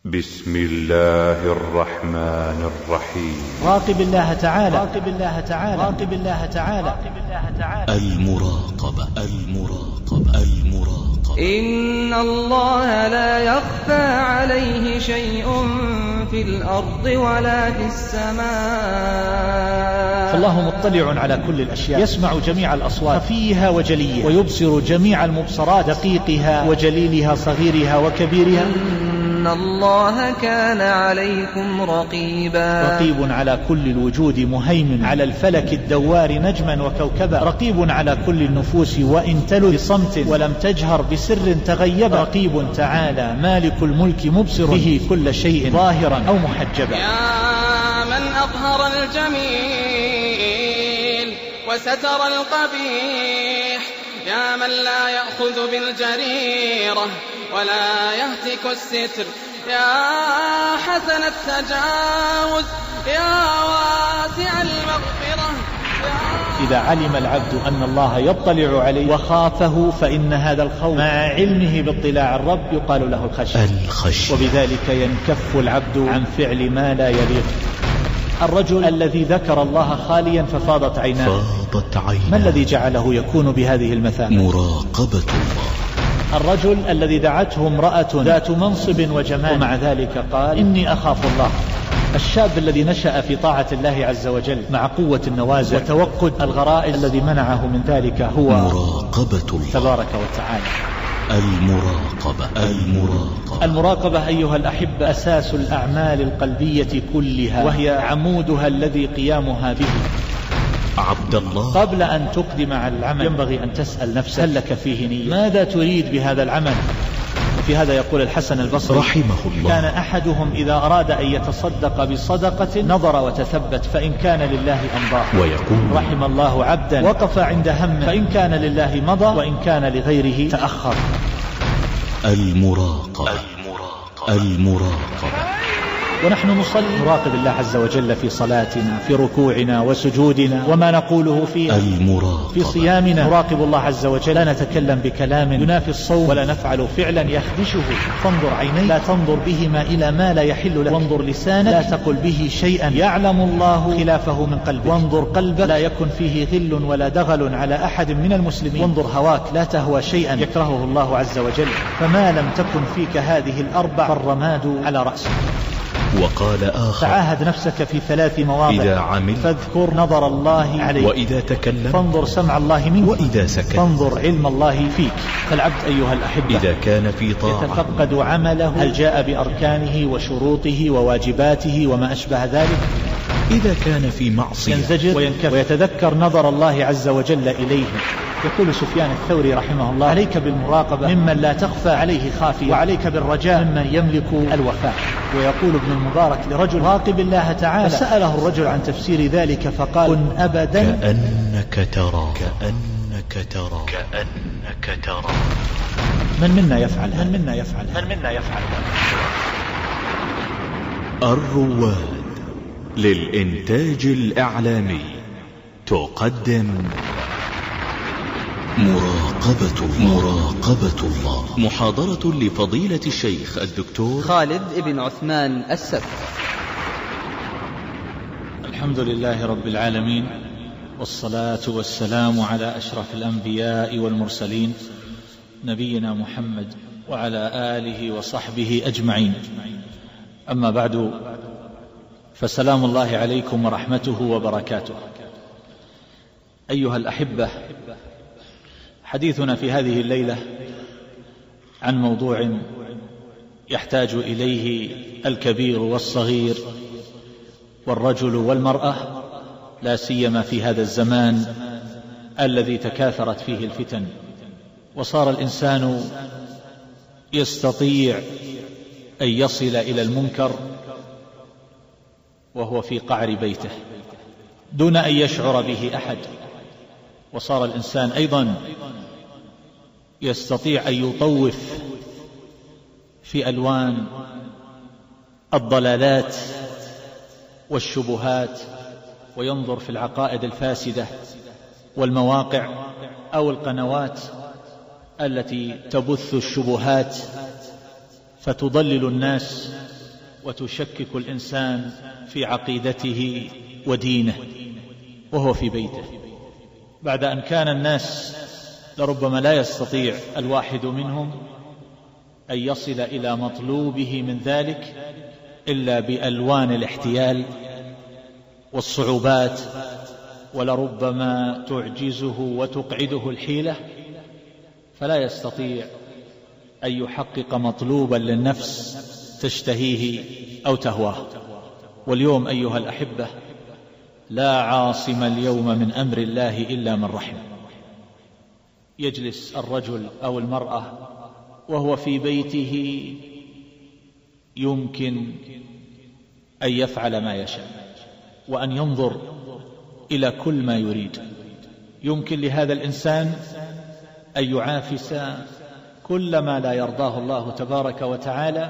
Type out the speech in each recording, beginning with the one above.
بسم الله الرحمن الرحيم. راقب الله تعالى، راقب الله تعالى، راقب الله تعالى. المراقبة. إن الله لا يخفى عليه شيء في الأرض ولا في السماء. فالله مطلع على كل الأشياء، يسمع جميع الأصوات خفيها وجليها، ويبصر جميع المبصرات دقيقها وجليلها صغيرها وكبيرها. إن الله كان عليكم رقيبا. رقيب على كل الوجود، مهيمن على الفلك الدوار نجما وكوكبا. رقيب على كل النفوس وإن تلو بصمت ولم تجهر بسر تغيبا. رقيب تعالى مالك الملك مبصر به كل شيء ظاهرا أو محجبا. يا من أظهر الجميل وستر القبيح، يا من لا يأخذ بالجريرة ولا يهتك الستر، يا حسن التجاوز، يا واسع المغفرة. إذا علم العبد أن الله يطلع عليه وخافه، فإن هذا الخوف مع علمه باطلاع الرب يقال له الخشية، وبذلك ينكف العبد عن فعل ما لا يليق. الرجل الذي ذكر الله خاليا ففاضت عيناه، ما الذي جعله يكون بهذه المثابة؟ مراقبة الله. الرجل الذي دعته امرأة ذات منصب وجمال ومع ذلك قال إني أخاف الله. الشاب الذي نشأ في طاعة الله عز وجل مع قوة النوازع وتوقد الغرائز، الذي منعه من ذلك هو مراقبة الله تبارك وتعالى. المراقبة أيها الأحبة أساس الأعمال القلبية كلها، وهي عمودها الذي قيامها به. عبد الله، قبل أن تقدم على العمل ينبغي أن تسأل نفسك هل لك فيه نية؟ ماذا تريد بهذا العمل؟ وفي هذا يقول الحسن البصري رحمه الله: كان أحدهم إذا أراد أن يتصدق بصدقة نظر وتثبت، فإن كان لله أمضاه. ويقول: رحم الله عبدا وقف عند هم، فإن كان لله مضى وإن كان لغيره تأخر. المراقبة. ونحن نصلي نراقب الله عز وجل في صلاتنا، في ركوعنا وسجودنا وما نقوله فيها. في صيامنا نراقب الله عز وجل، لا نتكلم بكلام ينافي الصوم ولا نفعل فعلا يخدشه. فانظر عينيك لا تنظر بهما إلى ما لا يحل لك، وانظر لسانك لا تقل به شيئا يعلم الله خلافه من قلبك، وانظر قلبك لا يكن فيه غل ولا دغل على أحد من المسلمين، وانظر هواك لا تهوى شيئا يكرهه الله عز وجل. فما لم تكن فيك هذه الأربع فالرماد على رأسك. وقال آخر: تعاهد نفسك في 3 مواضع: إذا عمل فاذكر نظر الله عليك، وإذا تكلم فانظر سمع الله منك، وإذا سكت فانظر علم الله فيك. فالعبد أيها الأحبة إذا كان في طاعة يتفقد عمله هل جاء بأركانه وشروطه وواجباته وما أشبه ذلك. إذا كان في معصية ينزجر وينكف ويتذكر نظر الله عز وجل إليه. يقول سفيان الثوري رحمه الله: عليك بالمراقبة ممن لا تخفى عليه خافية، وعليك بالرجاء ممن يملك الوفاء. ويقول ابن المبارك لرجل: راقب الله تعالى. فسأله الرجل عن تفسير ذلك فقال: كن أبدا كأنك ترى. من منا يفعل؟ الرواد للإنتاج الإعلامي تقدم مراقبة الله، محاضرة لفضيلة الشيخ الدكتور خالد بن عثمان السبت. الحمد لله رب العالمين، والصلاة والسلام على أشرف الأنبياء والمرسلين، نبينا محمد وعلى آله وصحبه أجمعين. أما بعد، فسلام الله عليكم ورحمته وبركاته. أيها الأحبة، حديثنا في هذه الليلة عن موضوع يحتاج إليه الكبير والصغير والرجل والمرأة، لا سيما في هذا الزمان الذي تكاثرت فيه الفتن، وصار الإنسان يستطيع أن يصل إلى المنكر وهو في قعر بيته دون أن يشعر به أحد. وصار الإنسان أيضا يستطيع أن يطوف في ألوان الضلالات والشبهات، وينظر في العقائد الفاسدة والمواقع أو القنوات التي تبث الشبهات فتضلل الناس وتشكك الإنسان في عقيدته ودينه وهو في بيته، بعد أن كان الناس لربما لا يستطيع الواحد منهم أن يصل إلى مطلوبه من ذلك إلا بألوان الاحتيال والصعوبات، ولربما تعجزه وتقعده الحيلة، فلا يستطيع أن يحقق مطلوبا للنفس تشتهيه أو تهواه. واليوم أيها الأحبة لا عاصم اليوم من أمر الله إلا من رحم. يجلس الرجل أو المرأة وهو في بيته يمكن أن يفعل ما يشاء وأن ينظر إلى كل ما يريد. يمكن لهذا الإنسان أن يعافس كل ما لا يرضاه الله تبارك وتعالى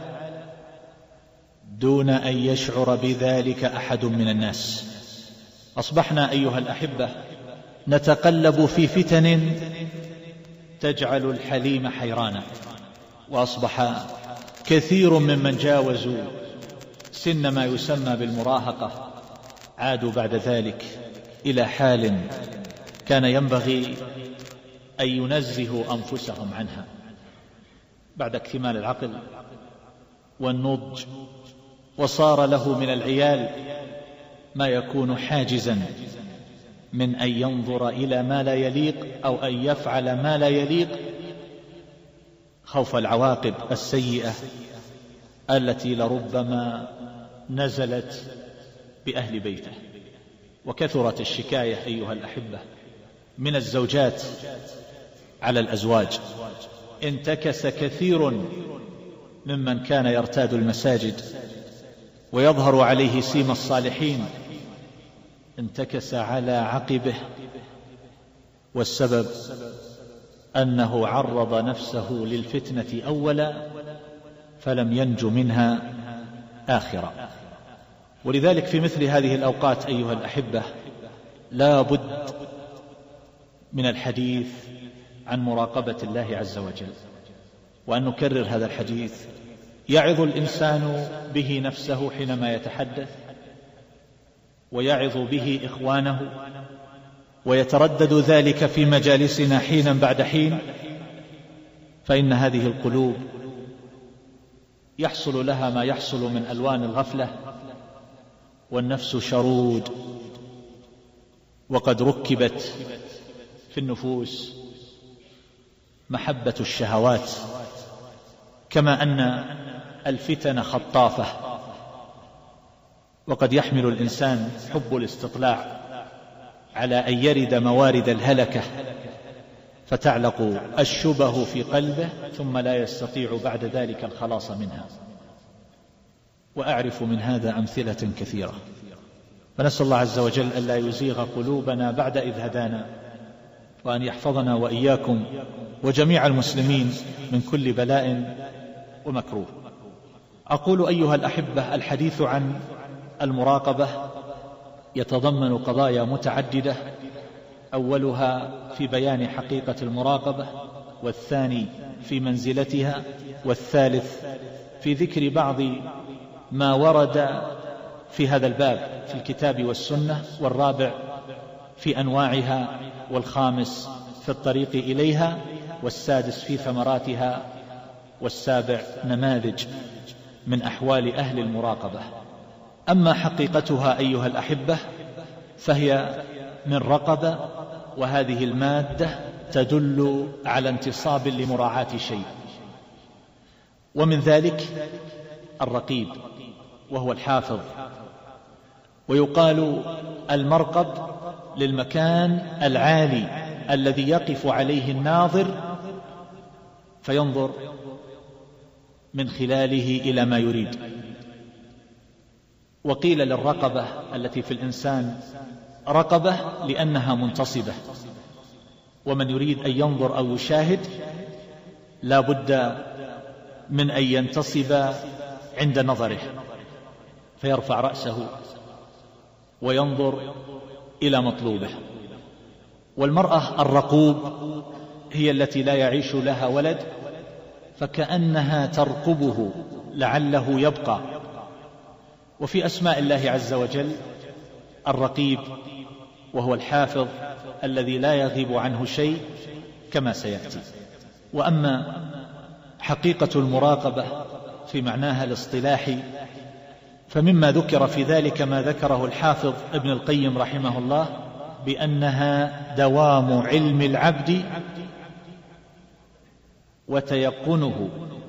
دون أن يشعر بذلك أحد من الناس. أصبحنا أيها الأحبة نتقلب في فتن تجعل الحليم حيرانا، وأصبح كثير ممن جاوزوا سن ما يسمى بالمراهقة عادوا بعد ذلك إلى حال كان ينبغي أن ينزهوا أنفسهم عنها بعد اكتمال العقل والنضج، وصار له من العيال ما يكون حاجزا من أن ينظر إلى ما لا يليق أو أن يفعل ما لا يليق خوف العواقب السيئة التي لربما نزلت بأهل بيته. وكثرت الشكاية أيها الأحبة من الزوجات على الأزواج. انتكس كثير ممن كان يرتاد المساجد ويظهر عليه سيم الصالحين، انتكس على عقبه، والسبب أنه عرض نفسه للفتنة أولا فلم ينج منها آخرا. ولذلك في مثل هذه الأوقات أيها الأحبة لا بد من الحديث عن مراقبة الله عز وجل، وأن نكرر هذا الحديث. يعظ الإنسان به نفسه حينما يتحدث، ويعظ به إخوانه، ويتردد ذلك في مجالسنا حينا بعد حين، فإن هذه القلوب يحصل لها ما يحصل من ألوان الغفلة، والنفس شرود، وقد ركبت في النفوس محبة الشهوات، كما أن الفتن خطافة، وقد يحمل الإنسان حب الاستطلاع على أن يرد موارد الهلكة فتعلق الشبه في قلبه ثم لا يستطيع بعد ذلك الخلاص منها. وأعرف من هذا أمثلة كثيرة، فنسأل الله عز وجل ألا يزيغ قلوبنا بعد إذ هدانا، وأن يحفظنا وإياكم وجميع المسلمين من كل بلاء ومكروه. أقول أيها الأحبة الحديث عن المراقبة يتضمن قضايا متعددة، أولها في بيان حقيقة المراقبة، والثاني في منزلتها، والثالث في ذكر بعض ما ورد في هذا الباب في الكتاب والسنة، والرابع في أنواعها، والخامس في الطريق إليها، والسادس في ثمراتها، والسابع نماذج من أحوال أهل المراقبة. أما حقيقتها أيها الأحبة فهي من رقبة، وهذه المادة تدل على انتصاب لمراعاة شيء، ومن ذلك الرقيب وهو الحافظ. ويقال المرقب للمكان العالي الذي يقف عليه الناظر فينظر من خلاله إلى ما يريد. وقيل للرقبة التي في الإنسان رقبة لأنها منتصبة، ومن يريد أن ينظر أو يشاهد لا بد من أن ينتصب عند نظره، فيرفع رأسه وينظر إلى مطلوبه. والمرأة الرقوب هي التي لا يعيش لها ولد، فكأنها ترقبه لعله يبقى وفي أسماء الله عز وجل الرقيب، وهو الحافظ الذي لا يغيب عنه شيء كما سيأتي. وأما حقيقة المراقبة في معناها الاصطلاحي فمما ذكر في ذلك ما ذكره الحافظ ابن القيم رحمه الله بأنها دوام علم العبد وتيقنه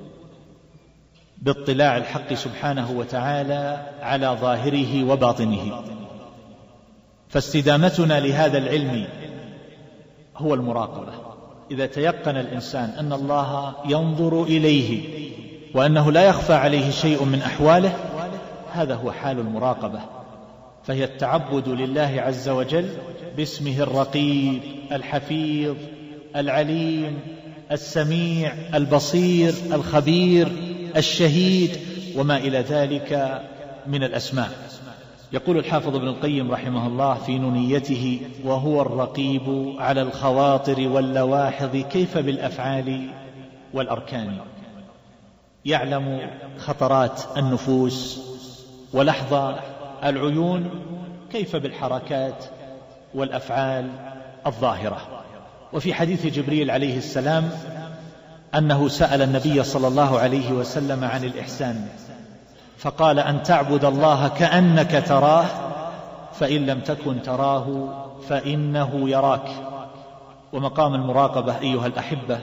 باطلاع الحق سبحانه وتعالى على ظاهره وباطنه. فاستدامتنا لهذا العلم هو المراقبة. إذا تيقن الإنسان أن الله ينظر إليه وأنه لا يخفى عليه شيء من أحواله، هذا هو حال المراقبة، فهي التعبد لله عز وجل باسمه الرقيب الحفيظ العليم السميع البصير الخبير الشهيد وما إلى ذلك من الأسماء. يقول الحافظ ابن القيم رحمه الله في نونيته: وهو الرقيب على الخواطر واللواحظ كيف بالأفعال والأركان. يعلم خطرات النفوس ولحظة العيون كيف بالحركات والأفعال الظاهرة. وفي حديث جبريل عليه السلام أنه سأل النبي صلى الله عليه وسلم عن الإحسان فقال: أن تعبد الله كأنك تراه فإن لم تكن تراه فإنه يراك. ومقام المراقبة أيها الأحبة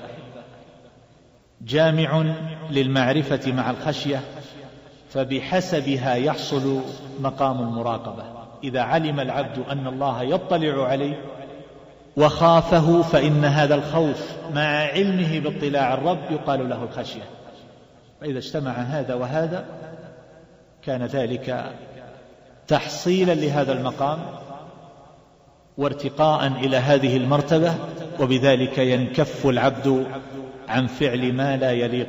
جامع للمعرفة مع الخشية، فبحسبها يحصل مقام المراقبة. إذا علم العبد أن الله يطلع عليه وخافه فإن هذا الخوف مع علمه باطلاع الرب يقال له الخشية. فإذا اجتمع هذا وهذا كان ذلك تحصيلا لهذا المقام وارتقاء إلى هذه المرتبة، وبذلك ينكف العبد عن فعل ما لا يليق.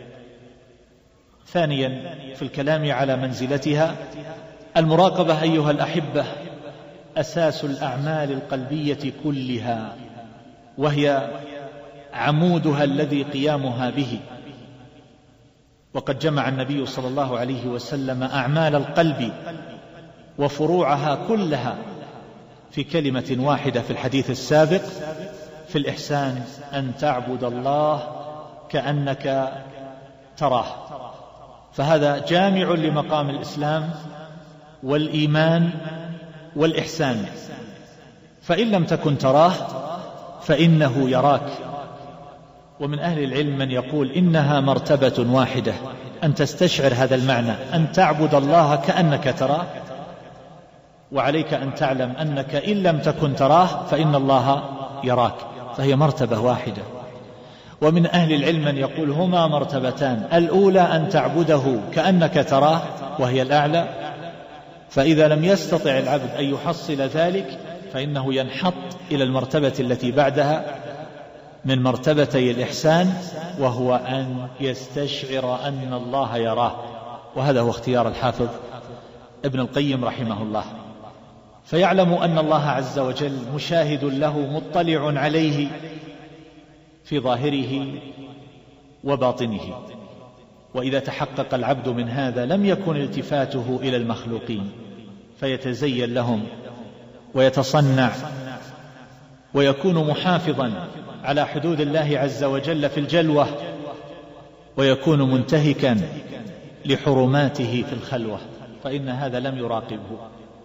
ثانيا في الكلام على منزلتها، المراقبة أيها الأحبة أساس الأعمال القلبية كلها، وهي عمودها الذي قيامها به. وقد جمع النبي صلى الله عليه وسلم أعمال القلب وفروعها كلها في كلمة واحدة في الحديث السابق في الإحسان: أن تعبد الله كأنك تراه. فهذا جامع لمقام الإسلام والإيمان والإحسان. فإن لم تكن تراه فإنه يراك. ومن أهل العلم من يقول إنها مرتبة واحدة، أن تستشعر هذا المعنى، أن تعبد الله كأنك تراه، وعليك أن تعلم أنك إن لم تكن تراه فإن الله يراك، فهي مرتبة واحدة. ومن أهل العلم من يقول هما مرتبتان: الأولى أن تعبده كأنك تراه وهي الأعلى، فإذا لم يستطع العبد أن يحصل ذلك فإنه ينحط إلى المرتبة التي بعدها من مرتبتي الإحسان، وهو أن يستشعر أن الله يراه. وهذا هو اختيار الحافظ ابن القيم رحمه الله. فيعلم أن الله عز وجل مشاهد له مطلع عليه في ظاهره وباطنه. وإذا تحقق العبد من هذا لم يكن التفاته إلى المخلوقين فيتزين لهم ويتصنع ويكون محافظا على حدود الله عز وجل في الجلوة، ويكون منتهكا لحرماته في الخلوة، فإن هذا لم يراقبه.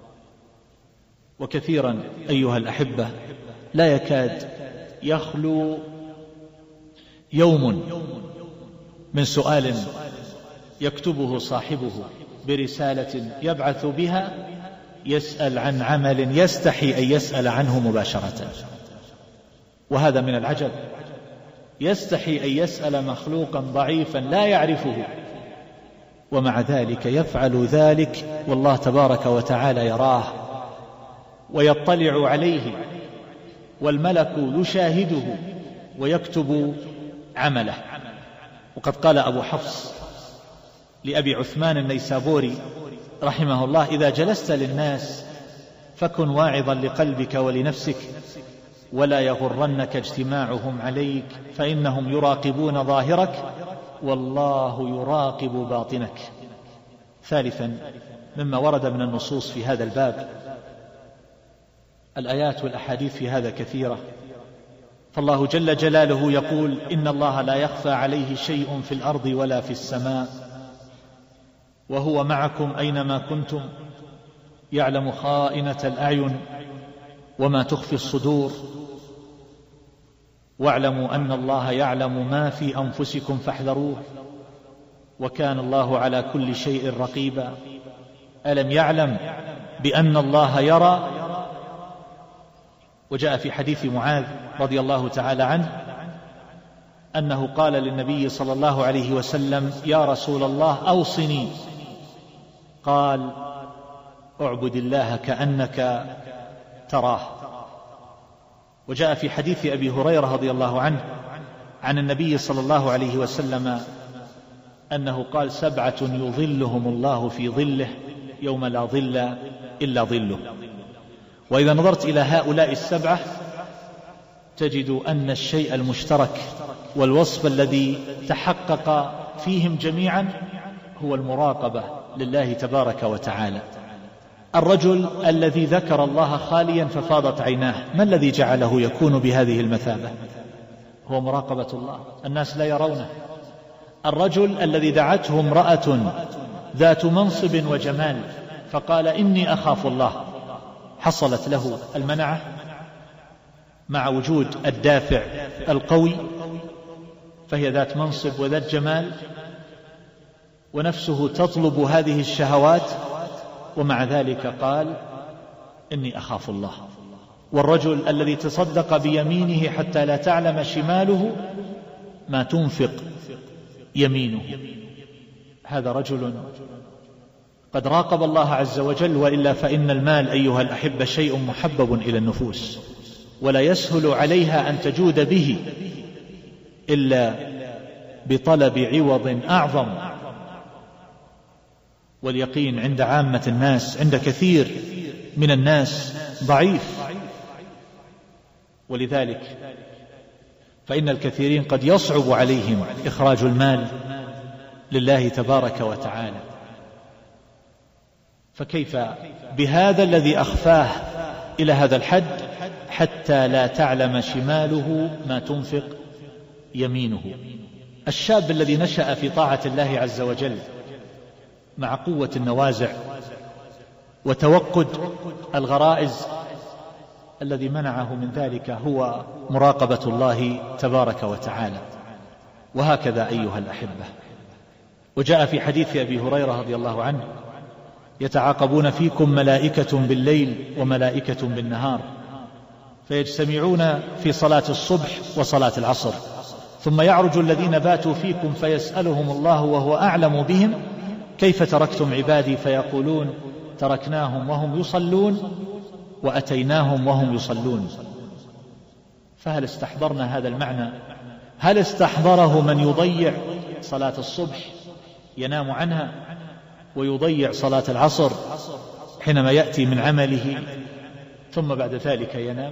وكثيرا أيها الأحبة لا يكاد يخلو يوم من سؤال يكتبه صاحبه برسالة يبعث بها يسأل عن عمل يستحي أن يسأل عنه مباشرة. وهذا من العجب، يستحي أن يسأل مخلوقا ضعيفا لا يعرفه، ومع ذلك يفعل ذلك والله تبارك وتعالى يراه ويطلع عليه، والملك يشاهده ويكتب عمله. وقد قال أبو حفص لأبي عثمان النيسابوري رحمه الله: إذا جلست للناس فكن واعظا لقلبك ولنفسك، ولا يغرنك اجتماعهم عليك، فإنهم يراقبون ظاهرك والله يراقب باطنك. ثالثا مما ورد من النصوص في هذا الباب. الآيات والأحاديث في هذا كثيرة، فالله جل جلاله يقول: إن الله لا يخفى عليه شيء في الأرض ولا في السماء وهو معكم أينما كنتم يعلم خائنة الأعين وما تخفي الصدور واعلموا أن الله يعلم ما في أنفسكم فاحذروه وكان الله على كل شيء رقيبا. ألم يعلم بأن الله يرى؟ وجاء في حديث معاذ رضي الله تعالى عنه أنه قال للنبي صلى الله عليه وسلم: يا رسول الله أوصني. قال: اعبد الله كأنك تراه. وجاء في حديث أبي هريرة رضي الله عنه عن النبي صلى الله عليه وسلم أنه قال: 7 يظلهم الله في ظله يوم لا ظل إلا ظله. وإذا نظرت إلى هؤلاء 7 تجد أن الشيء المشترك والوصف الذي تحقق فيهم جميعا هو المراقبة لله تبارك وتعالى. الرجل الذي ذكر الله خاليا ففاضت عيناه، ما الذي جعله يكون بهذه المثابة؟ هو مراقبة الله، الناس لا يرونه. الرجل الذي دعته امرأة ذات منصب وجمال فقال: إني أخاف الله، حصلت له المنعة مع وجود الدافع القوي، فهي ذات منصب وذات جمال ونفسه تطلب هذه الشهوات، ومع ذلك قال: إني أخاف الله. والرجل الذي تصدق بيمينه حتى لا تعلم شماله ما تنفق يمينه، هذا رجل قد راقب الله عز وجل. وإلا فإن المال أيها الأحبة شيء محبب إلى النفوس، ولا يسهل عليها أن تجود به إلا بطلب عوض أعظم. واليقين عند عامة الناس، عند كثير من الناس، ضعيف، ولذلك فإن الكثيرين قد يصعب عليهم إخراج المال لله تبارك وتعالى. فكيف بهذا الذي أخفاه إلى هذا الحد حتى لا تعلم شماله ما تنفق يمينه؟ الشاب الذي نشأ في طاعة الله عز وجل مع قوة النوازع وتوقد الغرائز، الذي منعه من ذلك هو مراقبة الله تبارك وتعالى. وهكذا أيها الأحبة، وجاء في حديث أبي هريرة رضي الله عنه: يتعاقبون فيكم ملائكة بالليل وملائكة بالنهار، فيجتمعون في صلاة الصبح وصلاة العصر، ثم يعرج الذين باتوا فيكم فيسألهم الله وهو أعلم بهم: كيف تركتم عبادي؟ فيقولون: تركناهم وهم يصلون وأتيناهم وهم يصلون. فهل استحضرنا هذا المعنى؟ هل استحضره من يضيع صلاة الصبح ينام عنها، ويضيع صلاة العصر حينما يأتي من عمله ثم بعد ذلك ينام؟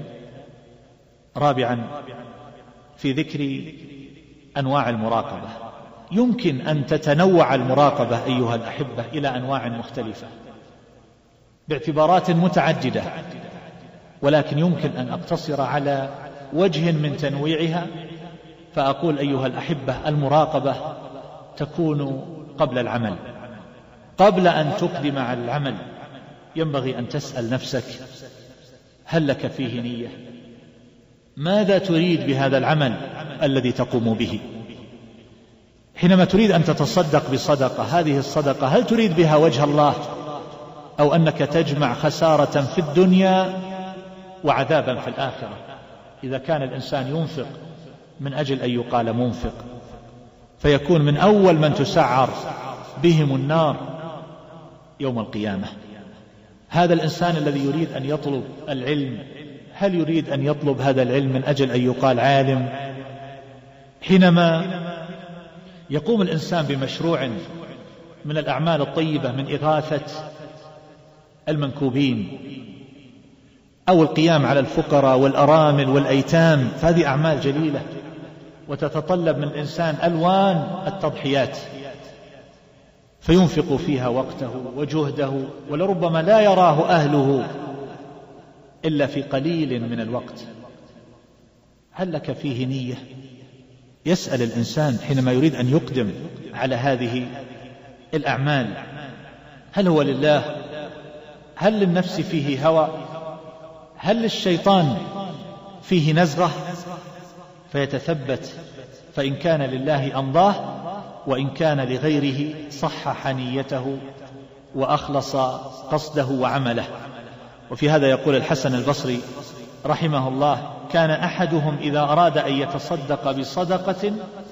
رابعا، في ذكر أنواع المراقبة، يمكن أن تتنوع المراقبة أيها الأحبة إلى أنواع مختلفة باعتبارات متعددة، ولكن يمكن أن أقتصر على وجه من تنويعها، فأقول أيها الأحبة: المراقبة تكون قبل العمل. قبل أن تقدم على العمل ينبغي أن تسأل نفسك: هل لك فيه نية؟ ماذا تريد بهذا العمل الذي تقوم به؟ حينما تريد أن تتصدق بصدقة، هذه الصدقة هل تريد بها وجه الله، أو أنك تجمع خسارة في الدنيا وعذابا في الآخرة؟ إذا كان الإنسان ينفق من أجل أن يقال منفق، فيكون من أول من تسعر بهم النار يوم القيامة. هذا الإنسان الذي يريد أن يطلب العلم، هل يريد أن يطلب هذا العلم من أجل أن يقال عالم؟ حينما يقوم الإنسان بمشروع من الأعمال الطيبة من إغاثة المنكوبين أو القيام على الفقراء والأرامل والأيتام، فهذه أعمال جليلة وتتطلب من الإنسان ألوان التضحيات. فينفق فيها وقته وجهده، ولربما لا يراه أهله إلا في قليل من الوقت. هل لك فيه نية؟ يسأل الإنسان حينما يريد أن يقدم على هذه الأعمال، هل هو لله؟ هل للنفس فيه هوى؟ هل للشيطان فيه نزغة؟ فيتثبت، فإن كان لله أمضاه، وإن كان لغيره صحح نيته وأخلص قصده وعمله. وفي هذا يقول الحسن البصري رحمه الله: كان أحدهم إذا أراد أن يتصدق بصدقة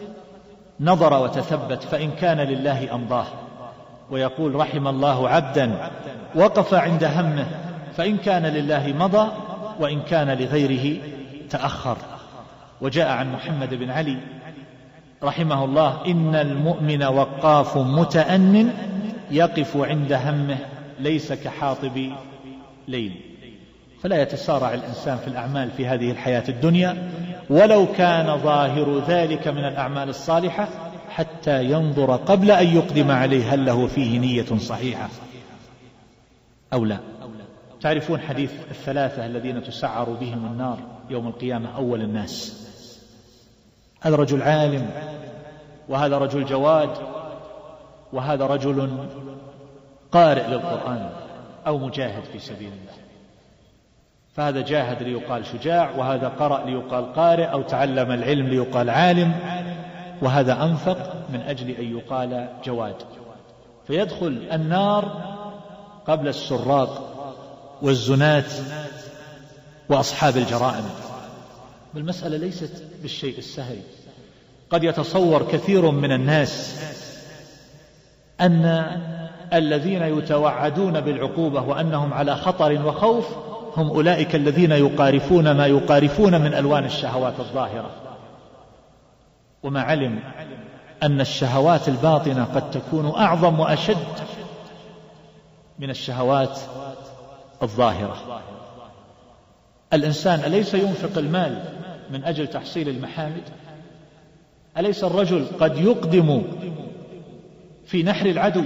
نظر وتثبت، فإن كان لله أمضاه. ويقول: رحم الله عبدا وقف عند همه، فإن كان لله مضى، وإن كان لغيره تأخر. وجاء عن محمد بن علي رحمه الله: إن المؤمن وقاف متأن يقف عند همه ليس كحاطب ليل. فلا يتسارع الإنسان في الأعمال في هذه الحياة الدنيا ولو كان ظاهر ذلك من الأعمال الصالحة، حتى ينظر قبل أن يقدم عليه هل له فيه نية صحيحة أو لا. تعرفون حديث الثلاثة الذين تسعر بهم النار يوم القيامة؟ أول الناس، هذا رجل عالم، وهذا رجل جواد، وهذا رجل قارئ للقرآن أو مجاهد في سبيل الله. فهذا جاهد ليقال شجاع، وهذا قرأ ليقال قارئ، أو تعلم العلم ليقال عالم، وهذا أنفق من أجل أن يقال جواد. فيدخل النار قبل السراق والزنات وأصحاب الجرائم. والمسألة ليست بالشيء السهل. قد يتصور كثير من الناس أن الذين يتوعدون بالعقوبة وأنهم على خطر وخوف هم أولئك الذين يقارفون ما يقارفون من ألوان الشهوات الظاهرة، وما علم أن الشهوات الباطنة قد تكون أعظم وأشد من الشهوات الظاهرة. الإنسان أليس ينفق المال من أجل تحصيل المحامد؟ أليس الرجل قد يقدم في نحر العدو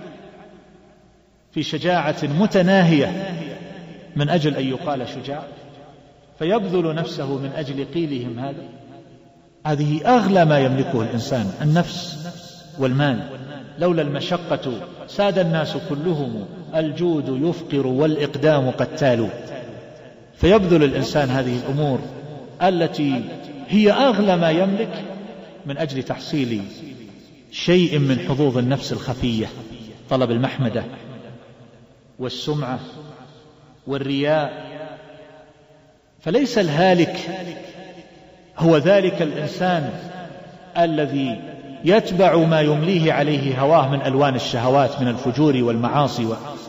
في شجاعة متناهية من أجل أن يقال شجاع، فيبذل نفسه من أجل قيلهم هذا؟ هذه أغلى ما يملكه الإنسان، النفس والمال. لولا المشقة ساد الناس كلهم، الجود يفقر والإقدام قتال. فيبذل الإنسان هذه الأمور التي هي أغلى ما يملك من أجل تحصيل شيء من حظوظ النفس الخفية، طلب المحمدة والسمعة والرياء. فليس الهالك هو ذلك الإنسان الذي يتبع ما يمليه عليه هواه من ألوان الشهوات من الفجور والمعاصي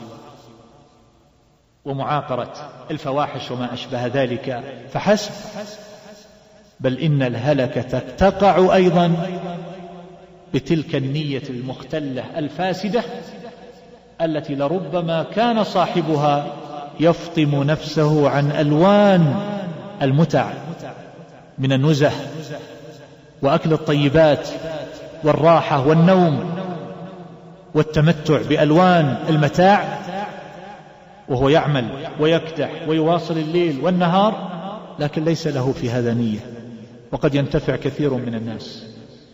ومعاقرة الفواحش وما أشبه ذلك فحسب، بل إن الهلكة تقع أيضا بتلك النية المختلة الفاسدة التي لربما كان صاحبها يفطم نفسه عن ألوان المتع من النزه وأكل الطيبات والراحة والنوم والتمتع بألوان المتاع، وهو يعمل ويكدح ويواصل الليل والنهار، لكن ليس له في هذا نية. وقد ينتفع كثير من الناس،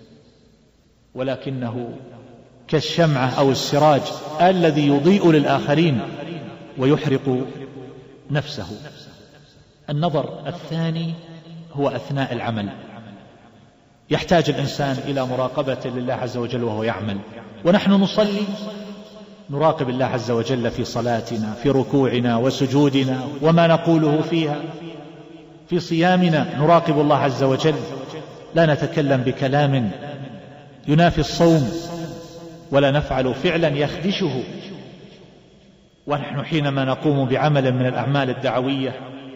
ولكنه كالشمعة أو السراج الذي يضيء للآخرين ويحرق نفسه. النظر الثاني هو أثناء العمل. يحتاج الإنسان إلى مراقبة لله عز وجل وهو يعمل. ونحن نصلي نراقب الله عز وجل في صلاتنا، في ركوعنا وسجودنا وما نقوله فيها. في صيامنا نراقب الله عز وجل، لا نتكلم بكلام ينافي الصوم، ولا نفعل فعلا يخدشه. ونحن حينما نقوم بعمل من الأعمال الدعوية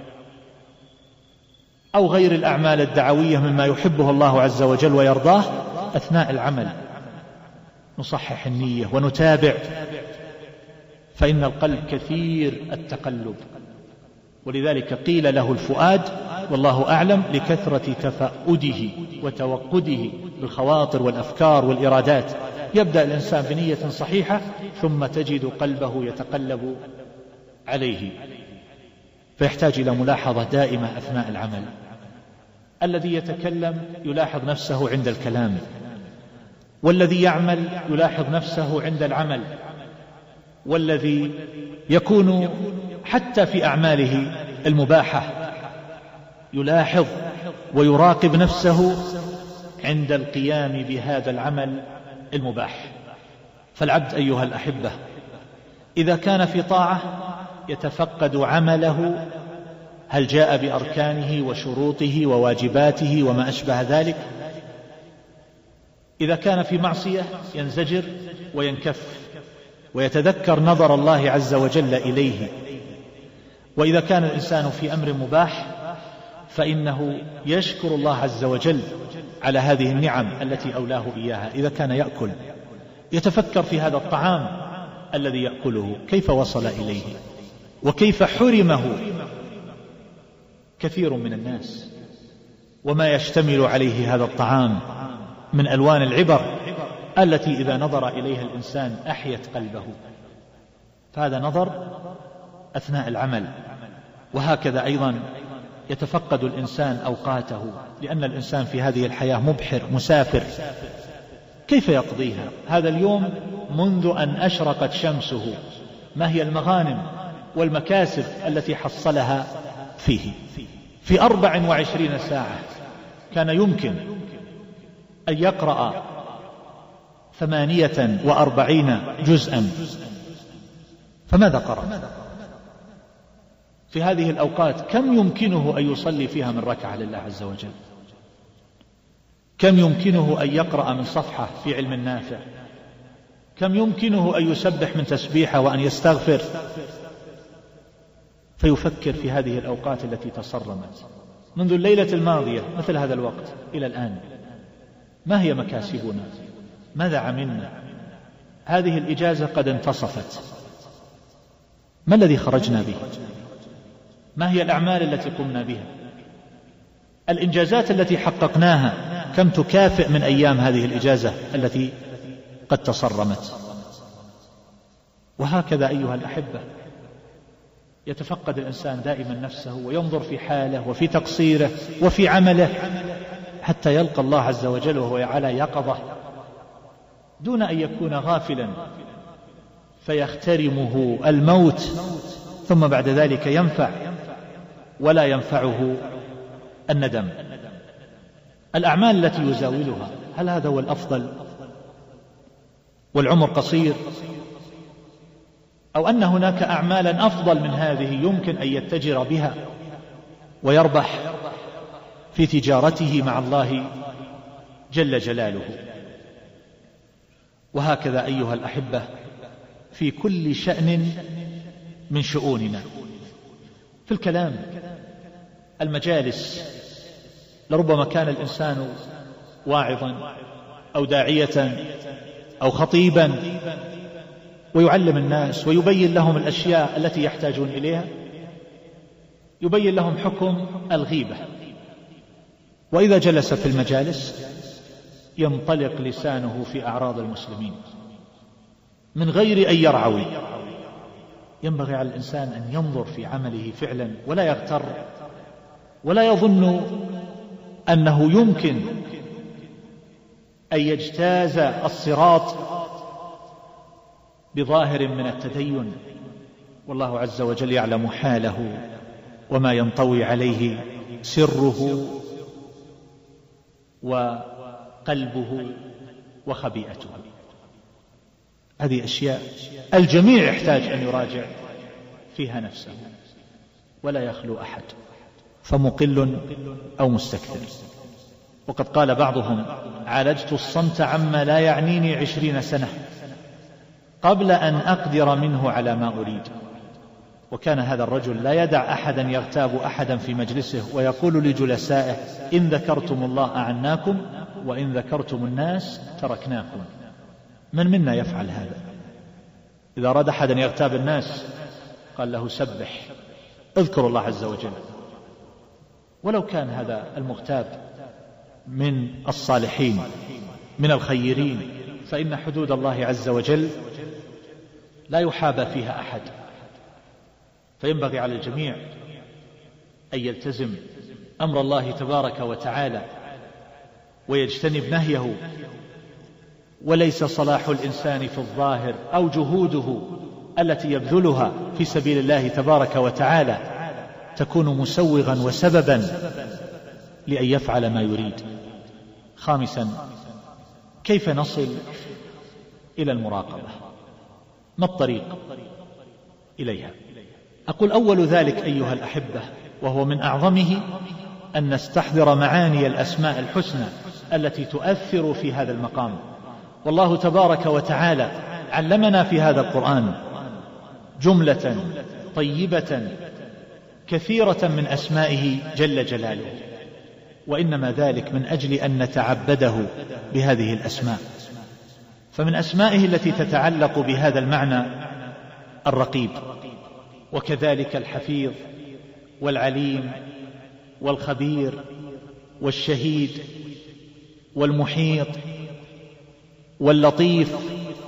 أو غير الأعمال الدعوية مما يحبه الله عز وجل ويرضاه، أثناء العمل نصحح النية ونتابع، فإن القلب كثير التقلب، ولذلك قيل له الفؤاد والله أعلم لكثرة تفأده وتوقده بالخواطر والأفكار والإرادات. يبدأ الإنسان بنية صحيحة ثم تجد قلبه يتقلب عليه، فيحتاج إلى ملاحظة دائمة أثناء العمل. الذي يتكلم يلاحظ نفسه عند الكلام، والذي يعمل يلاحظ نفسه عند العمل، والذي يكون حتى في أعماله المباحة يلاحظ ويراقب نفسه عند القيام بهذا العمل المباح. فالعبد أيها الأحبة إذا كان في طاعة يتفقد عمله هل جاء بأركانه وشروطه وواجباته وما أشبه ذلك. إذا كان في معصية ينزجر وينكف ويتذكر نظر الله عز وجل إليه. وإذا كان الإنسان في أمر مباح فإنه يشكر الله عز وجل على هذه النعم التي أولاه إياها. إذا كان يأكل يتفكر في هذا الطعام الذي يأكله كيف وصل إليه وكيف حرمه كثير من الناس، وما يشتمل عليه هذا الطعام من ألوان العبر التي إذا نظر إليها الإنسان أحيت قلبه. فهذا نظر أثناء العمل. وهكذا أيضا يتفقد الإنسان أوقاته، لأن الإنسان في هذه الحياة مبحر مسافر، كيف يقضيها؟ هذا اليوم منذ أن أشرقت شمسه ما هي المغانم والمكاسب التي حصلها فيه؟ في 24 ساعة كان يمكن أن يقرأ 48 جزءا، فماذا قرأ؟ في هذه الأوقات كم يمكنه أن يصلي فيها من ركعة لله عز وجل؟ كم يمكنه أن يقرأ من صفحة في علم النافع؟ كم يمكنه أن يسبح من تسبيحة وأن يستغفر؟ فيفكر في هذه الأوقات التي تصرمت منذ الليلة الماضية مثل هذا الوقت إلى الآن. ما هي مكاسبنا؟ ماذا عملنا؟ هذه الإجازة قد انتصفت، ما الذي خرجنا به؟ ما هي الأعمال التي قمنا بها؟ الإنجازات التي حققناها كم تكافئ من أيام هذه الإجازة التي قد تصرمت؟ وهكذا أيها الأحبة يتفقد الإنسان دائما نفسه وينظر في حاله وفي تقصيره وفي عمله حتى يلقى الله عز وجل وهو على يقظة، دون أن يكون غافلا فيخترمه الموت ثم بعد ذلك ينفع ولا ينفعه الندم. الأعمال التي يزاولها هل هذا هو الأفضل والعمر قصير، أو أن هناك أعمالا أفضل من هذه يمكن أن يتجر بها ويربح في تجارته مع الله جل جلاله؟ وهكذا أيها الأحبة في كل شأن من شؤوننا. في الكلام المجالس لربما كان الإنسان واعظا أو داعية أو خطيبا ويعلم الناس ويبين لهم الأشياء التي يحتاجون إليها، يبين لهم حكم الغيبة، وإذا جلس في المجالس ينطلق لسانه في أعراض المسلمين من غير أن يرعوي. ينبغي على الإنسان أن ينظر في عمله فعلا ولا يغتر ولا يظن أنه يمكن أن يجتاز الصراط بظاهر من التدين، والله عز وجل يعلم حاله وما ينطوي عليه سره وقلبه وخبيئته. هذه أشياء الجميع يحتاج أن يراجع فيها نفسه ولا يخلو أحد، فمقل أو مستكثر. وقد قال بعضهم: عالجت الصمت عما لا يعنيني 20 سنة قبل أن أقدر منه على ما أريد. وكان هذا الرجل لا يدع أحدا يغتاب أحدا في مجلسه، ويقول لجلسائه: إن ذكرتم الله أعناكم وإن ذكرتم الناس تركناكم. من منا يفعل هذا؟ إذا أراد أحدا يغتاب الناس قال له: سبح، اذكر الله عز وجل. ولو كان هذا المغتاب من الصالحين من الخيرين فإن حدود الله عز وجل لا يحابى فيها أحد، فينبغي على الجميع أن يلتزم أمر الله تبارك وتعالى ويجتنب نهيه. وليس صلاح الإنسان في الظاهر أو جهوده التي يبذلها في سبيل الله تبارك وتعالى تكون مسوغا وسببا لأن يفعل ما يريد. خامسا، كيف نصل إلى المراقبة؟ ما الطريق إليها؟ أقول أول ذلك أيها الأحبة، وهو من أعظمه، أن نستحضر معاني الأسماء الحسنى التي تؤثر في هذا المقام. والله تبارك وتعالى علمنا في هذا القرآن جملة طيبة كثيرة من أسمائه جل جلاله، وإنما ذلك من أجل أن نتعبده بهذه الأسماء. فمن أسمائه التي تتعلق بهذا المعنى الرقيب، وكذلك الحفيظ والعليم والخبير والشهيد والمحيط واللطيف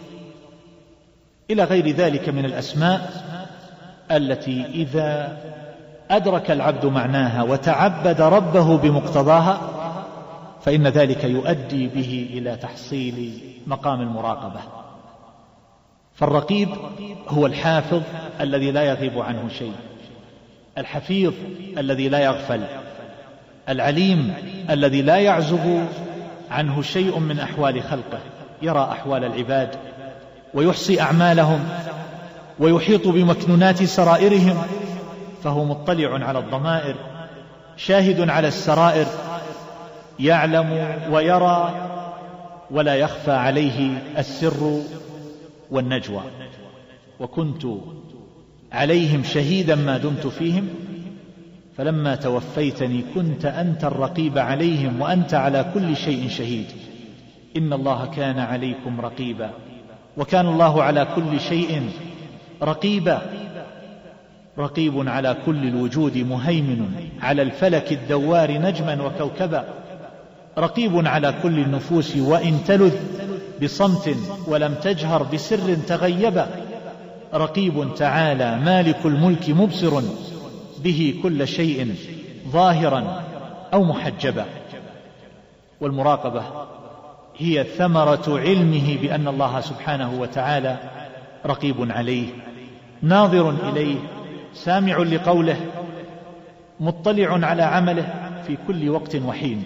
إلى غير ذلك من الأسماء التي إذا أدرك العبد معناها وتعبد ربه بمقتضاها فإن ذلك يؤدي به إلى تحصيل مقام المراقبة. فالرقيب هو الحافظ الذي لا يغيب عنه شيء، الحفيظ الذي لا يغفل، العليم الذي لا يعزب عنه شيء من أحوال خلقه، يرى أحوال العباد ويحصي أعمالهم ويحيط بمكنونات سرائرهم، فهو مطلع على الضمائر، شاهد على السرائر، يعلم ويرى ولا يخفى عليه السر والنجوى. وكنت عليهم شهيدا ما دمت فيهم فلما توفيتني كنت أنت الرقيب عليهم وأنت على كل شيء شهيد. إن الله كان عليكم رقيبا وكان الله على كل شيء رقيبا. رقيب على كل الوجود، مهيمن على الفلك الدوار نجما وكوكبا. رقيب على كل النفوس وإن تلذ بصمت ولم تجهر بسر تغيبا. رقيب تعالى مالك الملك مبصر به كل شيء ظاهرا أو محجبا. والمراقبة هي ثمرة علمه بأن الله سبحانه وتعالى رقيب عليه، ناظر إليه، سامع لقوله، مطلع على عمله في كل وقت وحين،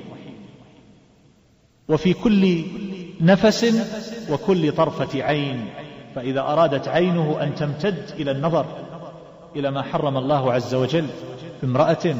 وفي كل نفس وكل طرفة عين. فإذا أرادت عينه أن تمتد إلى النظر إلى ما حرم الله عز وجل، امرأة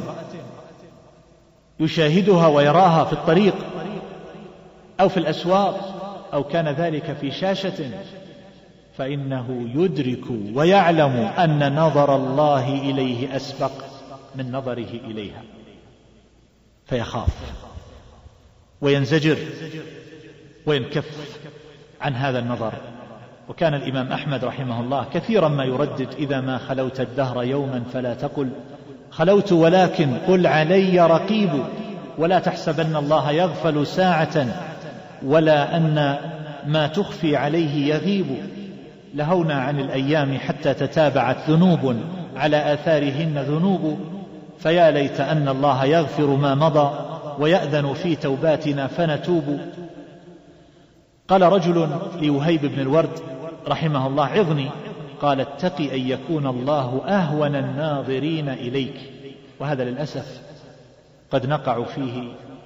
يشاهدها ويراها في الطريق أو في الأسواق أو كان ذلك في شاشة، فإنه يدرك ويعلم أن نظر الله إليه أسبق من نظره إليها، فيخاف وينزجر وينكف عن هذا النظر. وكان الإمام أحمد رحمه الله كثيرا ما يردد: إذا ما خلوت الدهر يوما فلا تقل خلوت ولكن قل علي رقيب، ولا تحسبن الله يغفل ساعة ولا أن ما تخفي عليه يغيب. لهونا عن الأيام حتى تتابعت ذنوب على آثارهن ذنوب، فيا ليت أن الله يغفر ما مضى ويأذن في توباتنا فنتوب. قال رجل لوهيب بن الورد رحمه الله: عظني. قال: اتقي أن يكون الله أهون الناظرين إليك. وهذا للأسف قد نقع فيه،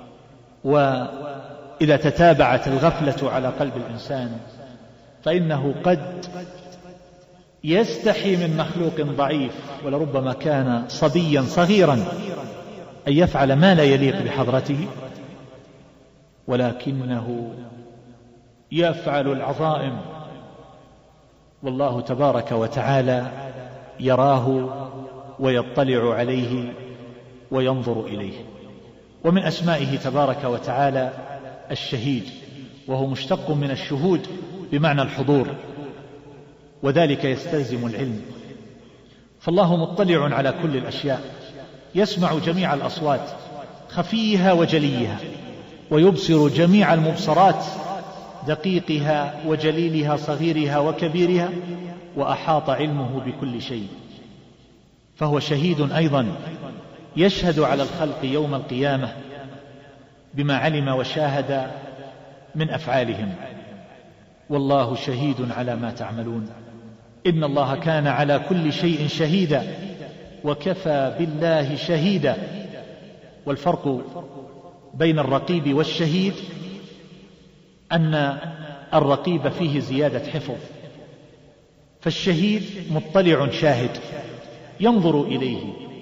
وإذا تتابعت الغفلة على قلب الإنسان فإنه قد يستحي من مخلوق ضعيف ولربما كان صبيا صغيرا أن يفعل ما لا يليق بحضرته، ولكنه يفعل العظائم، والله تبارك وتعالى يراه ويطلع عليه وينظر إليه. ومن أسمائه تبارك وتعالى الشهيد، وهو مشتق من الشهود بمعنى الحضور، وذلك يستلزم العلم. فالله مطلع على كل الأشياء، يسمع جميع الأصوات خفيها وجليها، ويبصر جميع المبصرات دقيقها وجليلها صغيرها وكبيرها، وأحاط علمه بكل شيء. فهو شهيد أيضا يشهد على الخلق يوم القيامة بما علم وشاهد من أفعالهم. والله شهيد على ما تعملون، إن الله كان على كل شيء شهيدا وكفى بالله شهيدا. والفرق بين الرقيب والشهيد أن الرقيب فيه زيادة حفظ، فالشهيد مطلع شاهد ينظر إليه،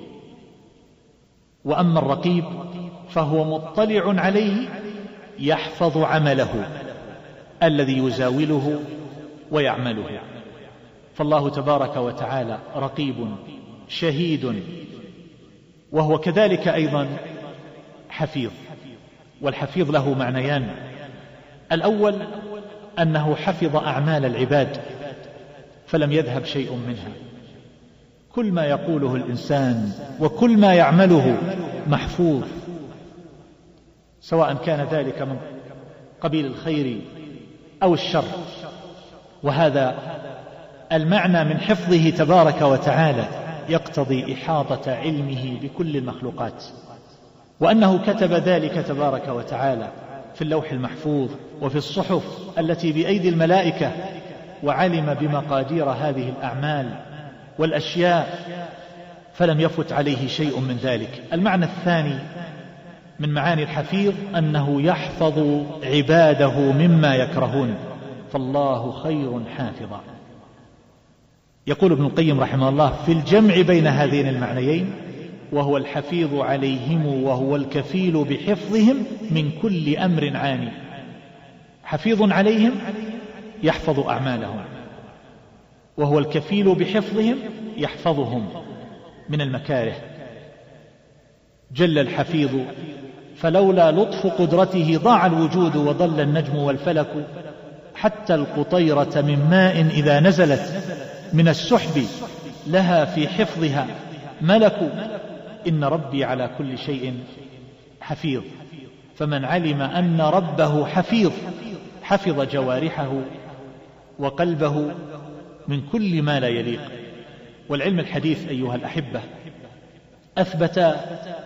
وأما الرقيب فهو مطلع عليه يحفظ عمله الذي يزاوله ويعمله. فالله تبارك وتعالى رقيب شهيد، وهو كذلك أيضا حفيظ. والحفيظ له معنيان: الأول أنه حفظ أعمال العباد فلم يذهب شيء منها، كل ما يقوله الإنسان وكل ما يعمله محفوظ، سواء كان ذلك من قبيل الخير أو الشر. وهذا المعنى من حفظه تبارك وتعالى يقتضي إحاطة علمه بكل المخلوقات، وأنه كتب ذلك تبارك وتعالى في اللوح المحفوظ وفي الصحف التي بأيدي الملائكة، وعلم بمقادير هذه الأعمال والأشياء فلم يفت عليه شيء من ذلك. المعنى الثاني من معاني الحفيظ أنه يحفظ عباده مما يكرهون، فالله خير حافظا. يقول ابن القيم رحمه الله في الجمع بين هذين المعنيين: وهو الحفيظ عليهم وهو الكفيل بحفظهم من كل أمر عاني. حفيظ عليهم يحفظ أعمالهم، وهو الكفيل بحفظهم يحفظهم من المكاره. جل الحفيظ فلولا لطف قدرته ضاع الوجود وضل النجم والفلك، حتى القطيرة من ماء إذا نزلت من السحب لها في حفظها ملك. إن ربي على كل شيء حفيظ. فمن علم أن ربه حفيظ حفظ جوارحه وقلبه من كل ما لا يليق. والعلم الحديث أيها الأحبة أثبت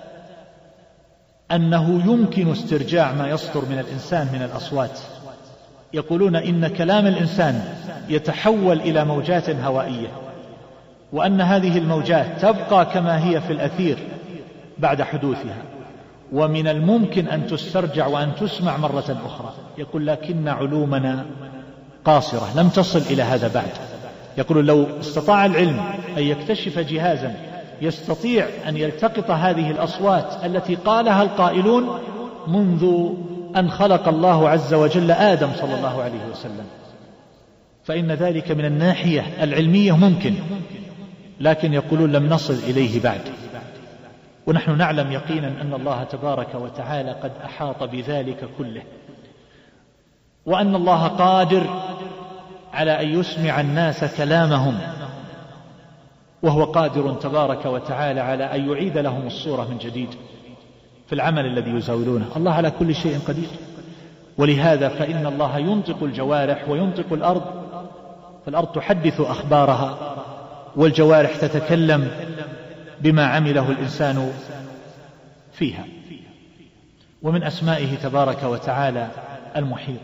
أنه يمكن استرجاع ما يصدر من الإنسان من الأصوات. يقولون إن كلام الإنسان يتحول إلى موجات هوائية، وأن هذه الموجات تبقى كما هي في الأثير بعد حدوثها، ومن الممكن أن تسترجع وأن تسمع مرة أخرى. يقول لكن علومنا قاصرة لم تصل إلى هذا بعد. يقول لو استطاع العلم أن يكتشف جهازا يستطيع أن يلتقط هذه الأصوات التي قالها القائلون منذ أن خلق الله عز وجل آدم صلى الله عليه وسلم، فإن ذلك من الناحية العلمية ممكن، لكن يقولون لم نصل إليه بعد. ونحن نعلم يقينا أن الله تبارك وتعالى قد أحاط بذلك كله، وأن الله قادر على أن يسمع الناس كلامهم، وهو قادر تبارك وتعالى على أن يعيد لهم الصورة من جديد في العمل الذي يزاولونه. الله على كل شيء قدير. ولهذا فإن الله ينطق الجوارح وينطق الأرض، فالأرض تحدث أخبارها والجوارح تتكلم بما عمله الإنسان فيها. ومن أسمائه تبارك وتعالى المحيط،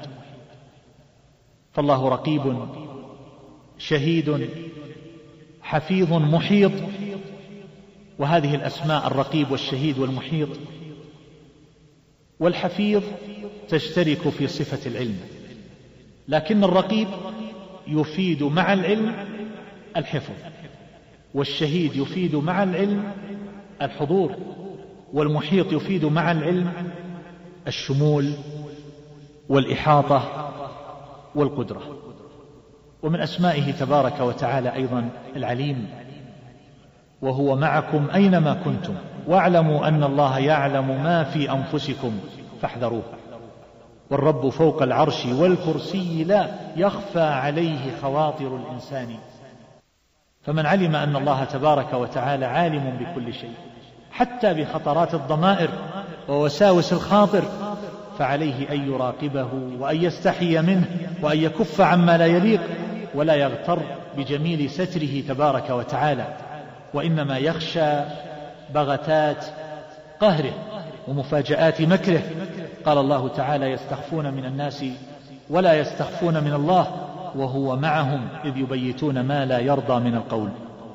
فالله رقيب شهيد حفيظ محيط. وهذه الأسماء الرقيب والشهيد والمحيط والحفيظ تشترك في صفة العلم، لكن الرقيب يفيد مع العلم الحفظ، والشهيد يفيد مع العلم الحضور، والمحيط يفيد مع العلم الشمول والإحاطة والقدرة. ومن أسمائه تبارك وتعالى أيضا العليم، وهو معكم أينما كنتم واعلموا أن الله يعلم ما في أنفسكم فاحذروه. والرب فوق العرش والكرسي لا يخفى عليه خواطر الإنسان. فمن علم أن الله تبارك وتعالى عالم بكل شيء، حتى بخطرات الضمائر ووساوس الخاطر، فعليه أن يراقبه وأن يستحي منه وأن يكف عما لا يليق، ولا يغتر بجميل ستره تبارك وتعالى، وإنما يخشى بغتات قهره ومفاجآت مكره. قال الله تعالى: يستخفون من الناس ولا يستخفون من الله وهو معهم إذ يبيتون ما لا يرضى من القول.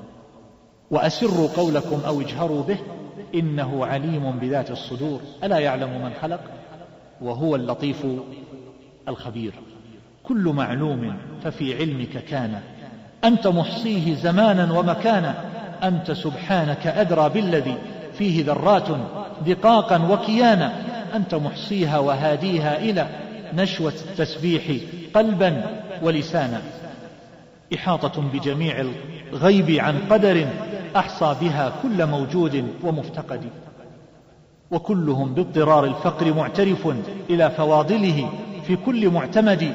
وأسروا قولكم أو اجهروا به إنه عليم بذات الصدور ألا يعلم من خلق وهو اللطيف الخبير. كل معلوم ففي علمك كان، أنت محصيه زمانا ومكانا، أنت سبحانك أدرى بالذي فيه ذرات دقاقا وكيانا، أنت محصيها وهاديها إلى نشوة التسبيح قلبا ولسانا. إحاطة بجميع الغيب عن قدر أحصى بها كل موجود ومفتقد، وكلهم باضطرار الفقر معترف إلى فواضله في كل معتمد.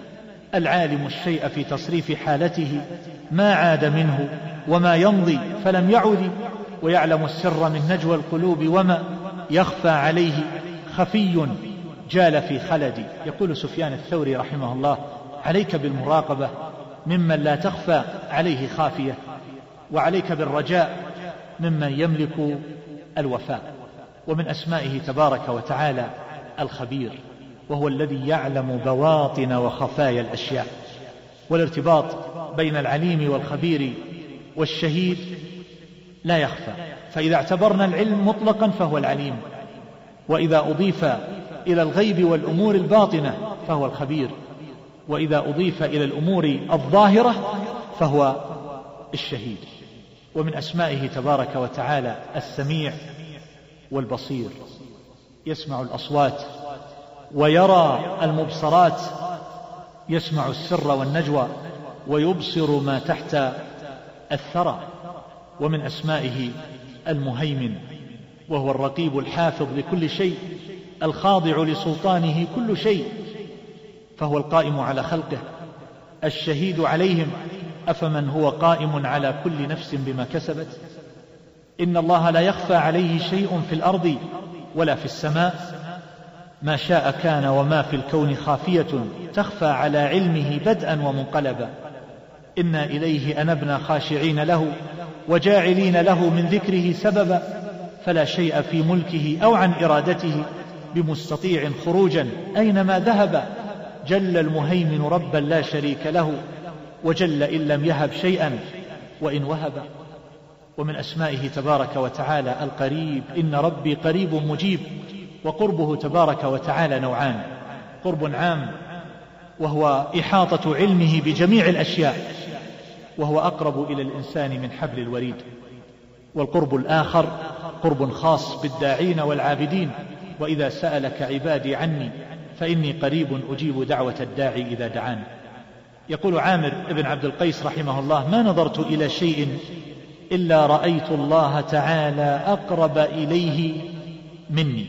العالم الشيء في تصريف حالته ما عاد منه وما يمضي فلم يعد، ويعلم السر من نجوى القلوب وما يخفى عليه خفي جال في خلد. يقول سفيان الثوري رحمه الله: عليك بالمراقبة ممن لا تخفى عليه خافية، وعليك بالرجاء ممن يملك الوفاء. ومن أسمائه تبارك وتعالى الخبير، وهو الذي يعلم بواطن وخفايا الأشياء. والارتباط بين العليم والخبير والشهيد لا يخفى، فإذا اعتبرنا العلم مطلقا فهو العليم، وإذا أضيف إلى الغيب والأمور الباطنة فهو الخبير، وإذا أضيف إلى الأمور الظاهرة فهو الشهيد. ومن أسمائه تبارك وتعالى السميع والبصير، يسمع الأصوات ويرى المبصرات، يسمع السر والنجوى ويبصر ما تحت الثرى. ومن أسمائه المهيمن، وهو الرقيب الحافظ لكل شيء، الخاضع لسلطانه كل شيء، فهو القائم على خلقه الشهيد عليهم، أفمن هو قائم على كل نفس بما كسبت. إن الله لا يخفى عليه شيء في الأرض ولا في السماء، ما شاء كان وما في الكون خافية تخفى على علمه بدءا ومنقلبا. إنا إليه أنبنا خاشعين له وجاعلين له من ذكره سببا، فلا شيء في ملكه أو عن إرادته بمستطيع خروجا أينما ذهب. جل المهيمن ربا لا شريك له، وجل إن لم يهب شيئا وإن وهب. ومن أسمائه تبارك وتعالى القريب، إن ربي قريب مجيب. وقربه تبارك وتعالى نوعان: قرب عام وهو إحاطة علمه بجميع الأشياء، وهو أقرب إلى الإنسان من حبل الوريد. والقرب الآخر قرب خاص بالداعين والعابدين: وإذا سألك عبادي عني فإني قريب أجيب دعوة الداعي إذا دعان. يقول عامر بن عبد القيس رحمه الله: ما نظرت إلى شيء إلا رأيت الله تعالى أقرب إليه مني.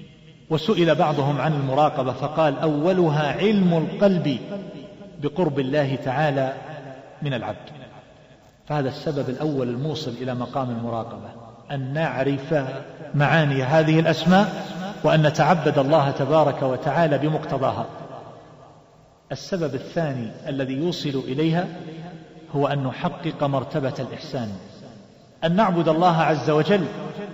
وسئل بعضهم عن المراقبة فقال: أولها علم القلب بقرب الله تعالى من العبد. فهذا السبب الأول الموصل إلى مقام المراقبة، أن نعرف معاني هذه الأسماء وأن نتعبد الله تبارك وتعالى بمقتضاها. السبب الثاني الذي يوصل إليها هو أن نحقق مرتبة الإحسان، أن نعبد الله عز وجل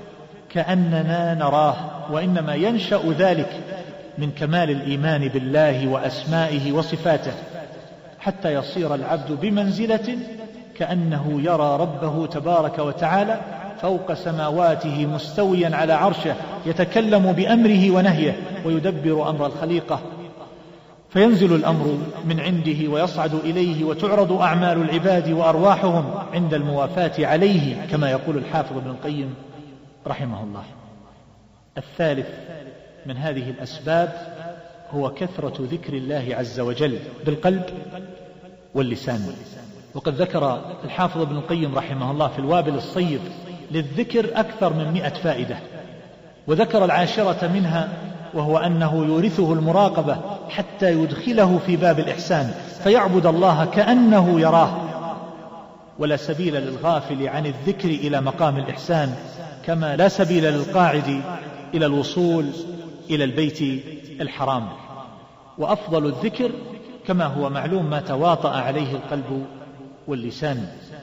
كأننا نراه، وإنما ينشأ ذلك من كمال الإيمان بالله وأسمائه وصفاته، حتى يصير العبد بمنزلة كأنه يرى ربه تبارك وتعالى فوق سماواته مستويا على عرشه، يتكلم بأمره ونهيه ويدبر أمر الخليقة، فينزل الأمر من عنده ويصعد إليه، وتعرض أعمال العباد وأرواحهم عند الموافاة عليه، كما يقول الحافظ ابن القيم رحمه الله. الثالث من هذه الأسباب هو كثرة ذكر الله عز وجل بالقلب واللسان. وقد ذكر الحافظ ابن القيم رحمه الله في الوابل الصيب للذكر أكثر من 100 فائدة، وذكر العاشرة منها وهو أنه يورثه المراقبة حتى يدخله في باب الإحسان، فيعبد الله كأنه يراه. ولا سبيل للغافل عن الذكر إلى مقام الإحسان، كما لا سبيل للقاعد إلى الوصول إلى البيت الحرام. وأفضل الذكر كما هو معلوم ما تواطأ عليه القلب واللسان.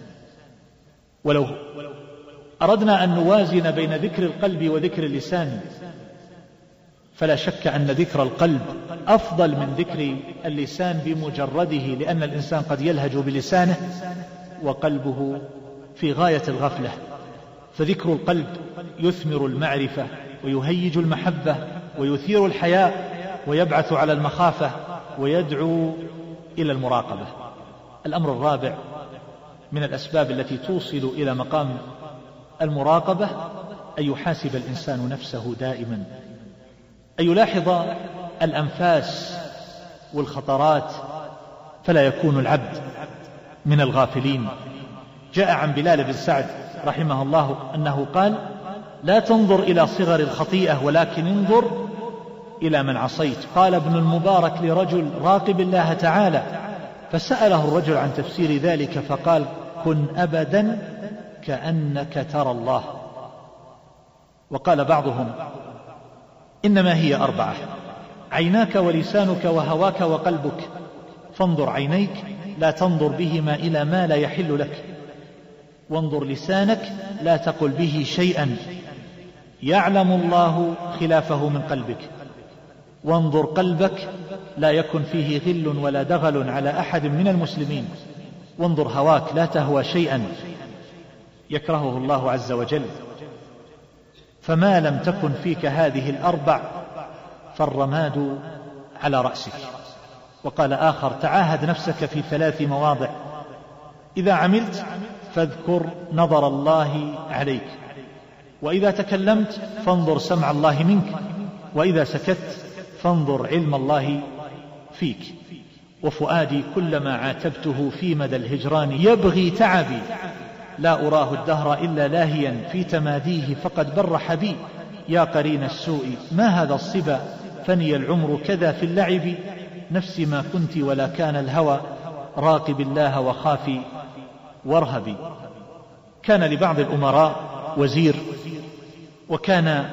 ولو أردنا أن نوازن بين ذكر القلب وذكر اللسان فلا شك أن ذكر القلب أفضل من ذكر اللسان بمجرده، لأن الإنسان قد يلهج بلسانه وقلبه في غاية الغفلة. فذكر القلب يثمر المعرفة ويهيج المحبة ويثير الحياء ويبعث على المخافة ويدعو إلى المراقبة. الأمر الرابع من الأسباب التي توصل إلى مقام المراقبة أن يحاسب الإنسان نفسه دائما، أن يلاحظ الأنفاس والخطرات فلا يكون العبد من الغافلين. جاء عن بلال بن سعد رحمه الله أنه قال: لا تنظر إلى صغر الخطيئة ولكن انظر إلى من عصيت. قال ابن المبارك لرجل: راقب الله تعالى. فسأله الرجل عن تفسير ذلك فقال: كن أبدا كأنك ترى الله. وقال بعضهم: إنما هي 4: عيناك ولسانك وهواك وقلبك، فانظر عينيك لا تنظر بهما إلى ما لا يحل لك، وانظر لسانك لا تقل به شيئا يعلم الله خلافه من قلبك، وانظر قلبك لا يكن فيه غل ولا دغل على أحد من المسلمين، وانظر هواك لا تهوى شيئا يكرهه الله عز وجل. فما لم تكن فيك هذه 4 فالرماد على رأسك. وقال آخر: تعاهد نفسك في 3 مواضع: إذا عملت فاذكر نظر الله عليك، وإذا تكلمت فانظر سمع الله منك، وإذا سكت فانظر علم الله فيك. وفؤادي كلما عاتبته في مدى الهجران يبغي تعبي، لا أراه الدهر إلا لاهيا في تماديه فقد برح بي. يا قرين السوء ما هذا الصبا، فني العمر كذا في اللعب، نفسي ما كنت ولا كان الهوى، راقب الله وخافي وارهبي. كان لبعض الأمراء وزير، وكان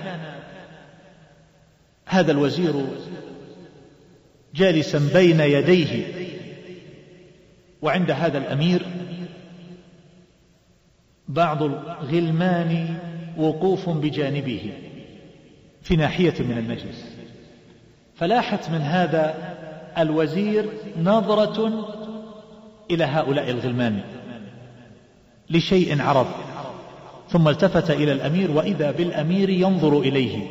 هذا الوزير جالسا بين يديه، وعند هذا الأمير بعض الغلمان وقوف بجانبه في ناحية من المجلس. فلاحت من هذا الوزير نظرة إلى هؤلاء الغلمان لشيء عرض، ثم التفت إلى الأمير وإذا بالأمير ينظر إليه،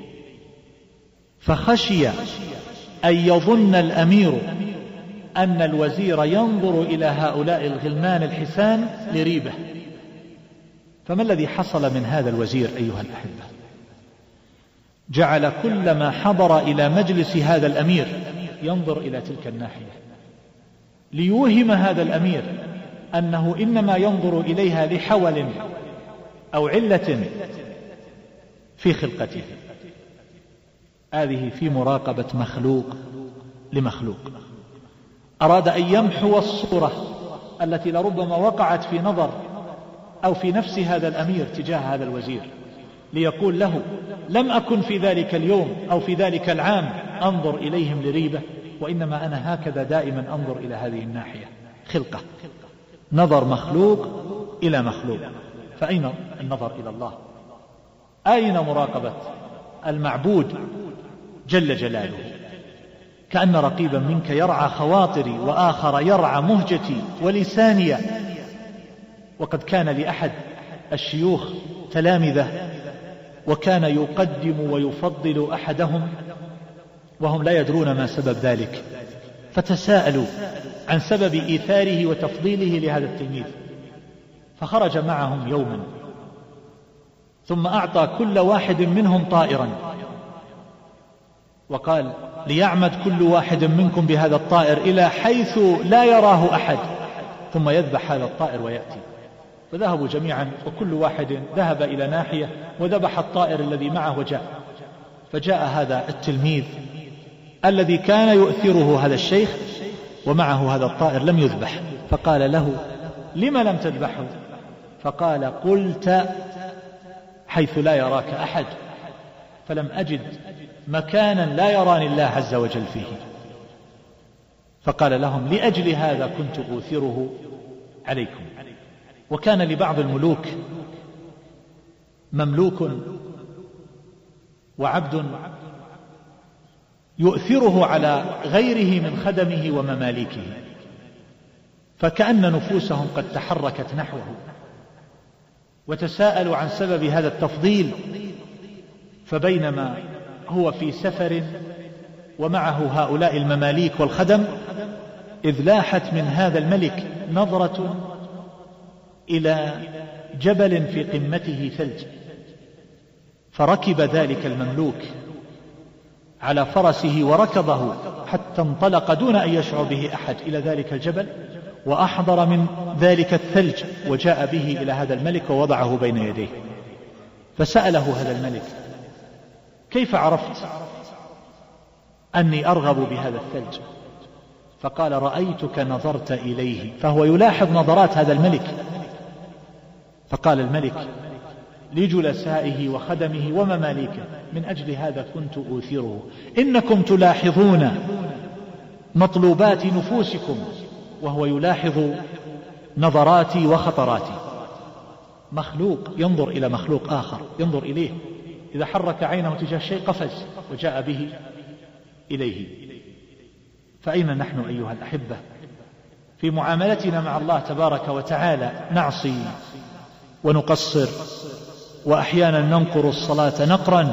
فخشي أن يظن الأمير أن الوزير ينظر إلى هؤلاء الغلمان الحسان لريبة. فما الذي حصل من هذا الوزير أيها الأحبة؟ جعل كلما حضر إلى مجلس هذا الأمير ينظر إلى تلك الناحية، ليوهم هذا الأمير أنه إنما ينظر إليها لحول أو علة في خلقته. هذه في مراقبة مخلوق لمخلوق. أراد أن يمحو الصورة التي لربما وقعت في نظر أو في نفس هذا الأمير تجاه هذا الوزير، ليقول له: لم أكن في ذلك اليوم أو في ذلك العام أنظر إليهم لريبة، وإنما أنا هكذا دائما أنظر إلى هذه الناحية. خلقة، نظر مخلوق إلى مخلوق. فأين النظر إلى الله؟ أين مراقبة المعبود جل جلاله؟ كأن رقيبا منك يرعى خواطري، وآخر يرعى مهجتي ولساني. وقد كان لأحد الشيوخ تلامذة، وكان يقدم ويفضل أحدهم وهم لا يدرون ما سبب ذلك، فتساءلوا عن سبب إيثاره وتفضيله لهذا التلميذ. فخرج معهم يوما ثم أعطى كل واحد منهم طائرا، وقال: ليعمد كل واحد منكم بهذا الطائر إلى حيث لا يراه أحد، ثم يذبح هذا الطائر ويأتي. فذهبوا جميعا، وكل واحد ذهب إلى ناحية وذبح الطائر الذي معه وجاء. فجاء هذا التلميذ الذي كان يؤثره هذا الشيخ ومعه هذا الطائر لم يذبح، فقال له: لما لم تذبحه؟ فقال: قلت حيث لا يراك أحد، فلم أجد مكانا لا يراني الله عز وجل فيه. فقال لهم: لأجل هذا كنت أوثره عليكم. وكان لبعض الملوك مملوك وعبد يؤثره على غيره من خدمه ومماليكه، فكأن نفوسهم قد تحركت نحوه وتساءلوا عن سبب هذا التفضيل. فبينما هو في سفر ومعه هؤلاء المماليك والخدم، إذ لاحت من هذا الملك نظرة إلى جبل في قمته ثلج، فركب ذلك المملوك على فرسه وركضه حتى انطلق دون أن يشعر به أحد إلى ذلك الجبل، وأحضر من ذلك الثلج وجاء به إلى هذا الملك ووضعه بين يديه. فسأله هذا الملك: كيف عرفت أني أرغب بهذا الثلج؟ فقال: رأيتك نظرت إليه. فهو يلاحظ نظرات هذا الملك. فقال الملك لجلسائه وخدمه ومماليكه: من أجل هذا كنت أوثره، إنكم تلاحظون مطلوبات نفوسكم، وهو يلاحظ نظراتي وخطراتي. مخلوق ينظر إلى مخلوق آخر، ينظر إليه، إذا حرك عينه تجاه شيء قفز وجاء به إليه. فأين نحن أيها الأحبة في معاملتنا مع الله تبارك وتعالى؟ نعصي ونقصر، وأحيانا ننقر الصلاة نقرا،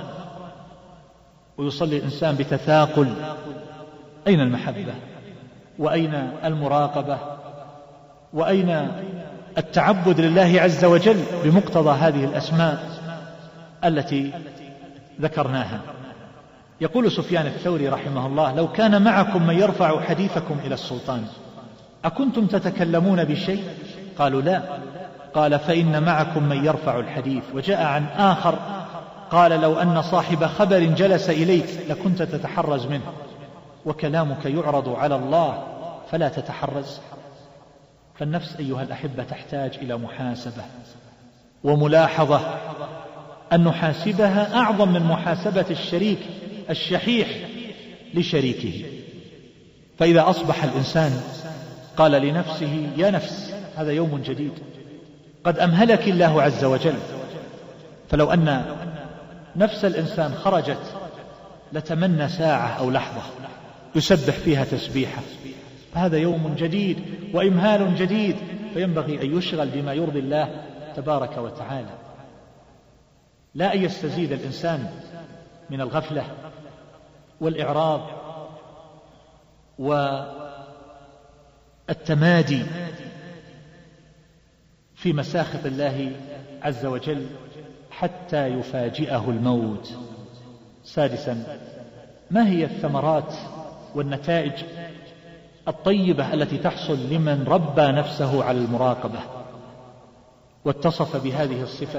ويصلي الإنسان بتثاقل. أين المحبة؟ وأين المراقبة؟ وأين التعبد لله عز وجل بمقتضى هذه الأسماء التي ذكرناها؟ يقول سفيان الثوري رحمه الله: لو كان معكم من يرفع حديثكم إلى السلطان أكنتم تتكلمون بشيء؟ قالوا: لا. قال: فإن معكم من يرفع الحديث. وجاء عن آخر قال: لو أن صاحب خبر جلس إليك لكنت تتحرز منه، وكلامك يعرض على الله فلا تتحرز. فالنفس أيها الأحبة تحتاج إلى محاسبة وملاحظة، أن نحاسبها أعظم من محاسبة الشريك الشحيح لشريكه. فإذا أصبح الإنسان قال لنفسه: يا نفس، هذا يوم جديد قد أمهلك الله عز وجل. فلو أن نفس الإنسان خرجت لتمنى ساعة أو لحظة يسبح فيها تسبيحة، فهذا يوم جديد وإمهال جديد، فينبغي أن يشغل بما يرضي الله تبارك وتعالى، لا أن يستزيد الإنسان من الغفلة والإعراض والتمادي في مساخط الله عز وجل حتى يفاجئه الموت. سادسا: ما هي الثمرات والنتائج الطيبة التي تحصل لمن ربى نفسه على المراقبة واتصف بهذه الصفة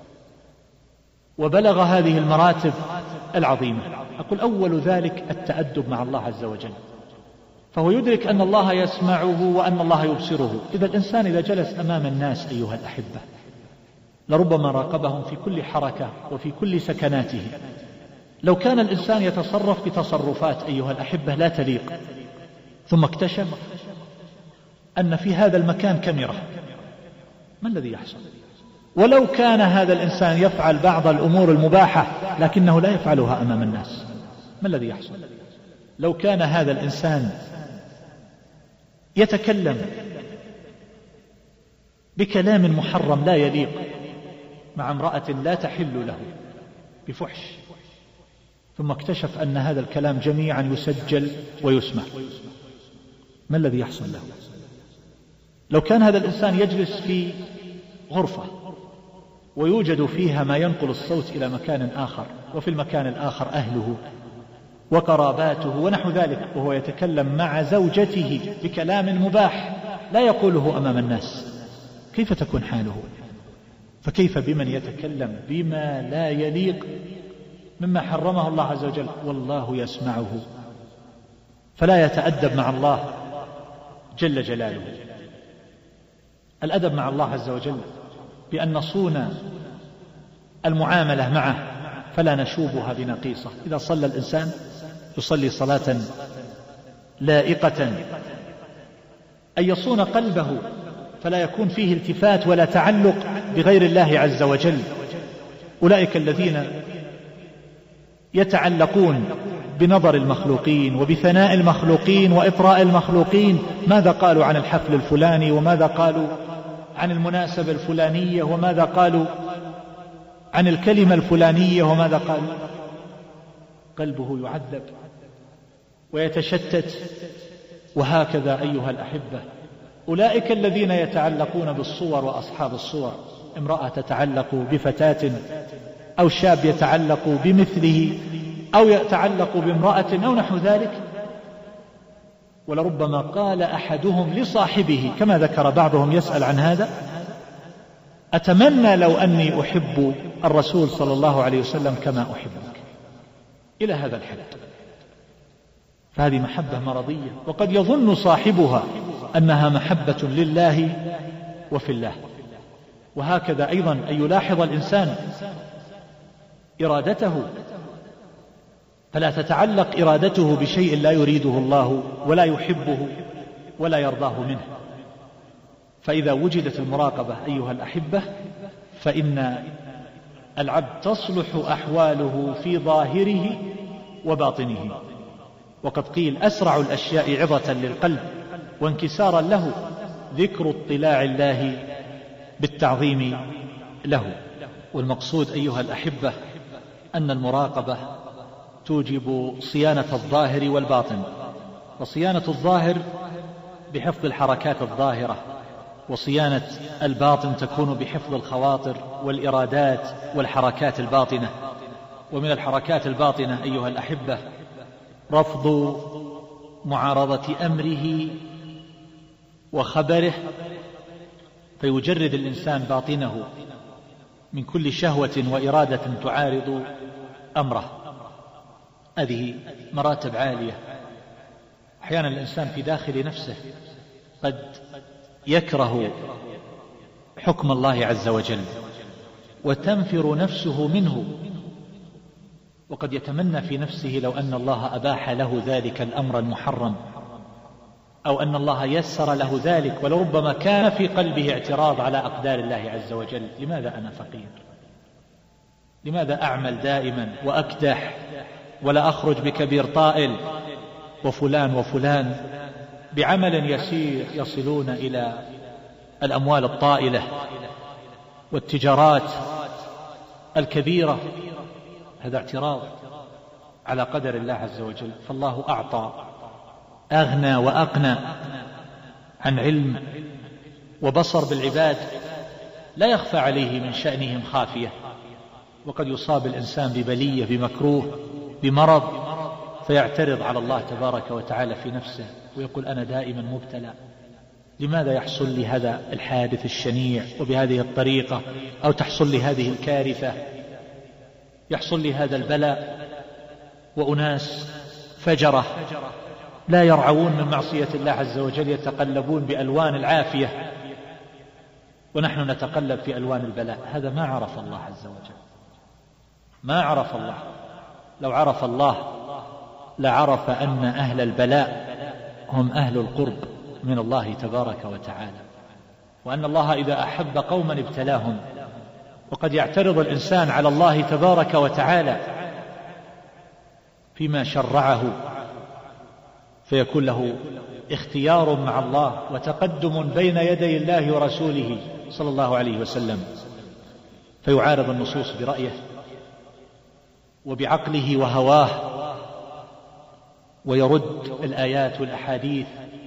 وبلغ هذه المراتب العظيمة؟ أقول: أول ذلك التأدب مع الله عز وجل، فهو يدرك أن الله يسمعه وأن الله يبصره. إذا الإنسان إذا جلس أمام الناس أيها الأحبة لربما راقبهم في كل حركة وفي كل سكناته. لو كان الإنسان يتصرف بتصرفات أيها الأحبة لا تليق، ثم اكتشف أن في هذا المكان كاميرا، ما الذي يحصل؟ ولو كان هذا الإنسان يفعل بعض الأمور المباحة لكنه لا يفعلها أمام الناس، ما الذي يحصل؟ لو كان هذا الإنسان يتكلم بكلام محرم لا يليق مع امرأة لا تحل له بفحش، ثم اكتشف أن هذا الكلام جميعا يسجل ويسمع، ما الذي يحصل له؟ لو كان هذا الإنسان يجلس في غرفة ويوجد فيها ما ينقل الصوت إلى مكان آخر، وفي المكان الآخر أهله وقراباته ونحو ذلك، وهو يتكلم مع زوجته بكلام مباح لا يقوله أمام الناس، كيف تكون حاله؟ فكيف بمن يتكلم بما لا يليق مما حرمه الله عز وجل والله يسمعه؟ فلا يتأدب مع الله جل جلاله. الأدب مع الله عز وجل بأن نصون المعاملة معه، فلا نشوبها بنقيصة. إذا صلى الإنسان يصلي صلاة لائقة، أن يصون قلبه فلا يكون فيه التفات ولا تعلق بغير الله عز وجل. أولئك الذين يتعلقون بنظر المخلوقين وبثناء المخلوقين وإطراء المخلوقين، ماذا قالوا عن الحفل الفلاني، وماذا قالوا عن المناسبة الفلانية، وماذا قالوا عن الكلمة الفلانية، وماذا قالوا. قلبه يعذب ويتشتت. وهكذا أيها الأحبة أولئك الذين يتعلقون بالصور وأصحاب الصور، امرأة تتعلق بفتاة أو شاب يتعلق بمثله أو يتعلق بامرأة أو نحو ذلك. ولربما قال أحدهم لصاحبه كما ذكر بعضهم يسأل عن هذا: أتمنى لو أني أحب الرسول صلى الله عليه وسلم كما أحبك، إلى هذا الحد. فهذه محبة مرضية، وقد يظن صاحبها أنها محبة لله وفي الله. وهكذا أيضا أن يلاحظ الإنسان إرادته، فلا تتعلق إرادته بشيء لا يريده الله ولا يحبه ولا يرضاه منه. فإذا وجدت المراقبة أيها الأحبة فإن العبد تصلح أحواله في ظاهره وباطنه. وقد قيل: أسرع الأشياء عظة للقلب وانكسارا له ذكر اطلاع الله بالتعظيم له. والمقصود أيها الأحبة أن المراقبة توجب صيانة الظاهر والباطن. وصيانة الظاهر بحفظ الحركات الظاهرة، وصيانة الباطن تكون بحفظ الخواطر والإرادات والحركات الباطنة. ومن الحركات الباطنة أيها الأحبة رفض معارضة أمره وخبره، فيجرد الإنسان باطنه من كل شهوة وإرادة تعارض أمره. هذه مراتب عالية. أحيانا الإنسان في داخل نفسه قد يكره حكم الله عز وجل وتنفر نفسه منه، وقد يتمنى في نفسه لو أن الله أباح له ذلك الأمر المحرم، أو أن الله يسر له ذلك. ولربما كان في قلبه اعتراض على أقدار الله عز وجل: لماذا أنا فقير؟ لماذا أعمل دائما وأكدح ولا أخرج بكبير طائل؟ وفلان وفلان بعمل يسير يصلون إلى الأموال الطائلة والتجارات الكبيرة. هذا اعتراض على قدر الله عز وجل. فالله أعطى أغنى وأقنى عن علم وبصر بالعباد، لا يخفى عليه من شأنهم خافية. وقد يصاب الإنسان ببلية، بمكروه، بمرض، فيعترض على الله تبارك وتعالى في نفسه ويقول: أنا دائما مبتلى، لماذا يحصل لي هذا الحادث الشنيع وبهذه الطريقة؟ أو تحصل لي هذه الكارثة، يحصل لي هذا البلاء. وأناس فجرة لا يرعون من معصية الله عز وجل يتقلبون بألوان العافية، ونحن نتقلب في ألوان البلاء. هذا ما عرف الله عز وجل، ما عرف الله. لو عرف الله لعرف أن أهل البلاء هم أهل القرب من الله تبارك وتعالى، وأن الله إذا أحب قوما ابتلاهم. وقد يعترض الإنسان على الله تبارك وتعالى فيما شرعه، فيكون له اختيار مع الله وتقدم بين يدي الله ورسوله صلى الله عليه وسلم، فيعارض النصوص برأيه وبعقله وهواه، ويرد الآيات والأحاديث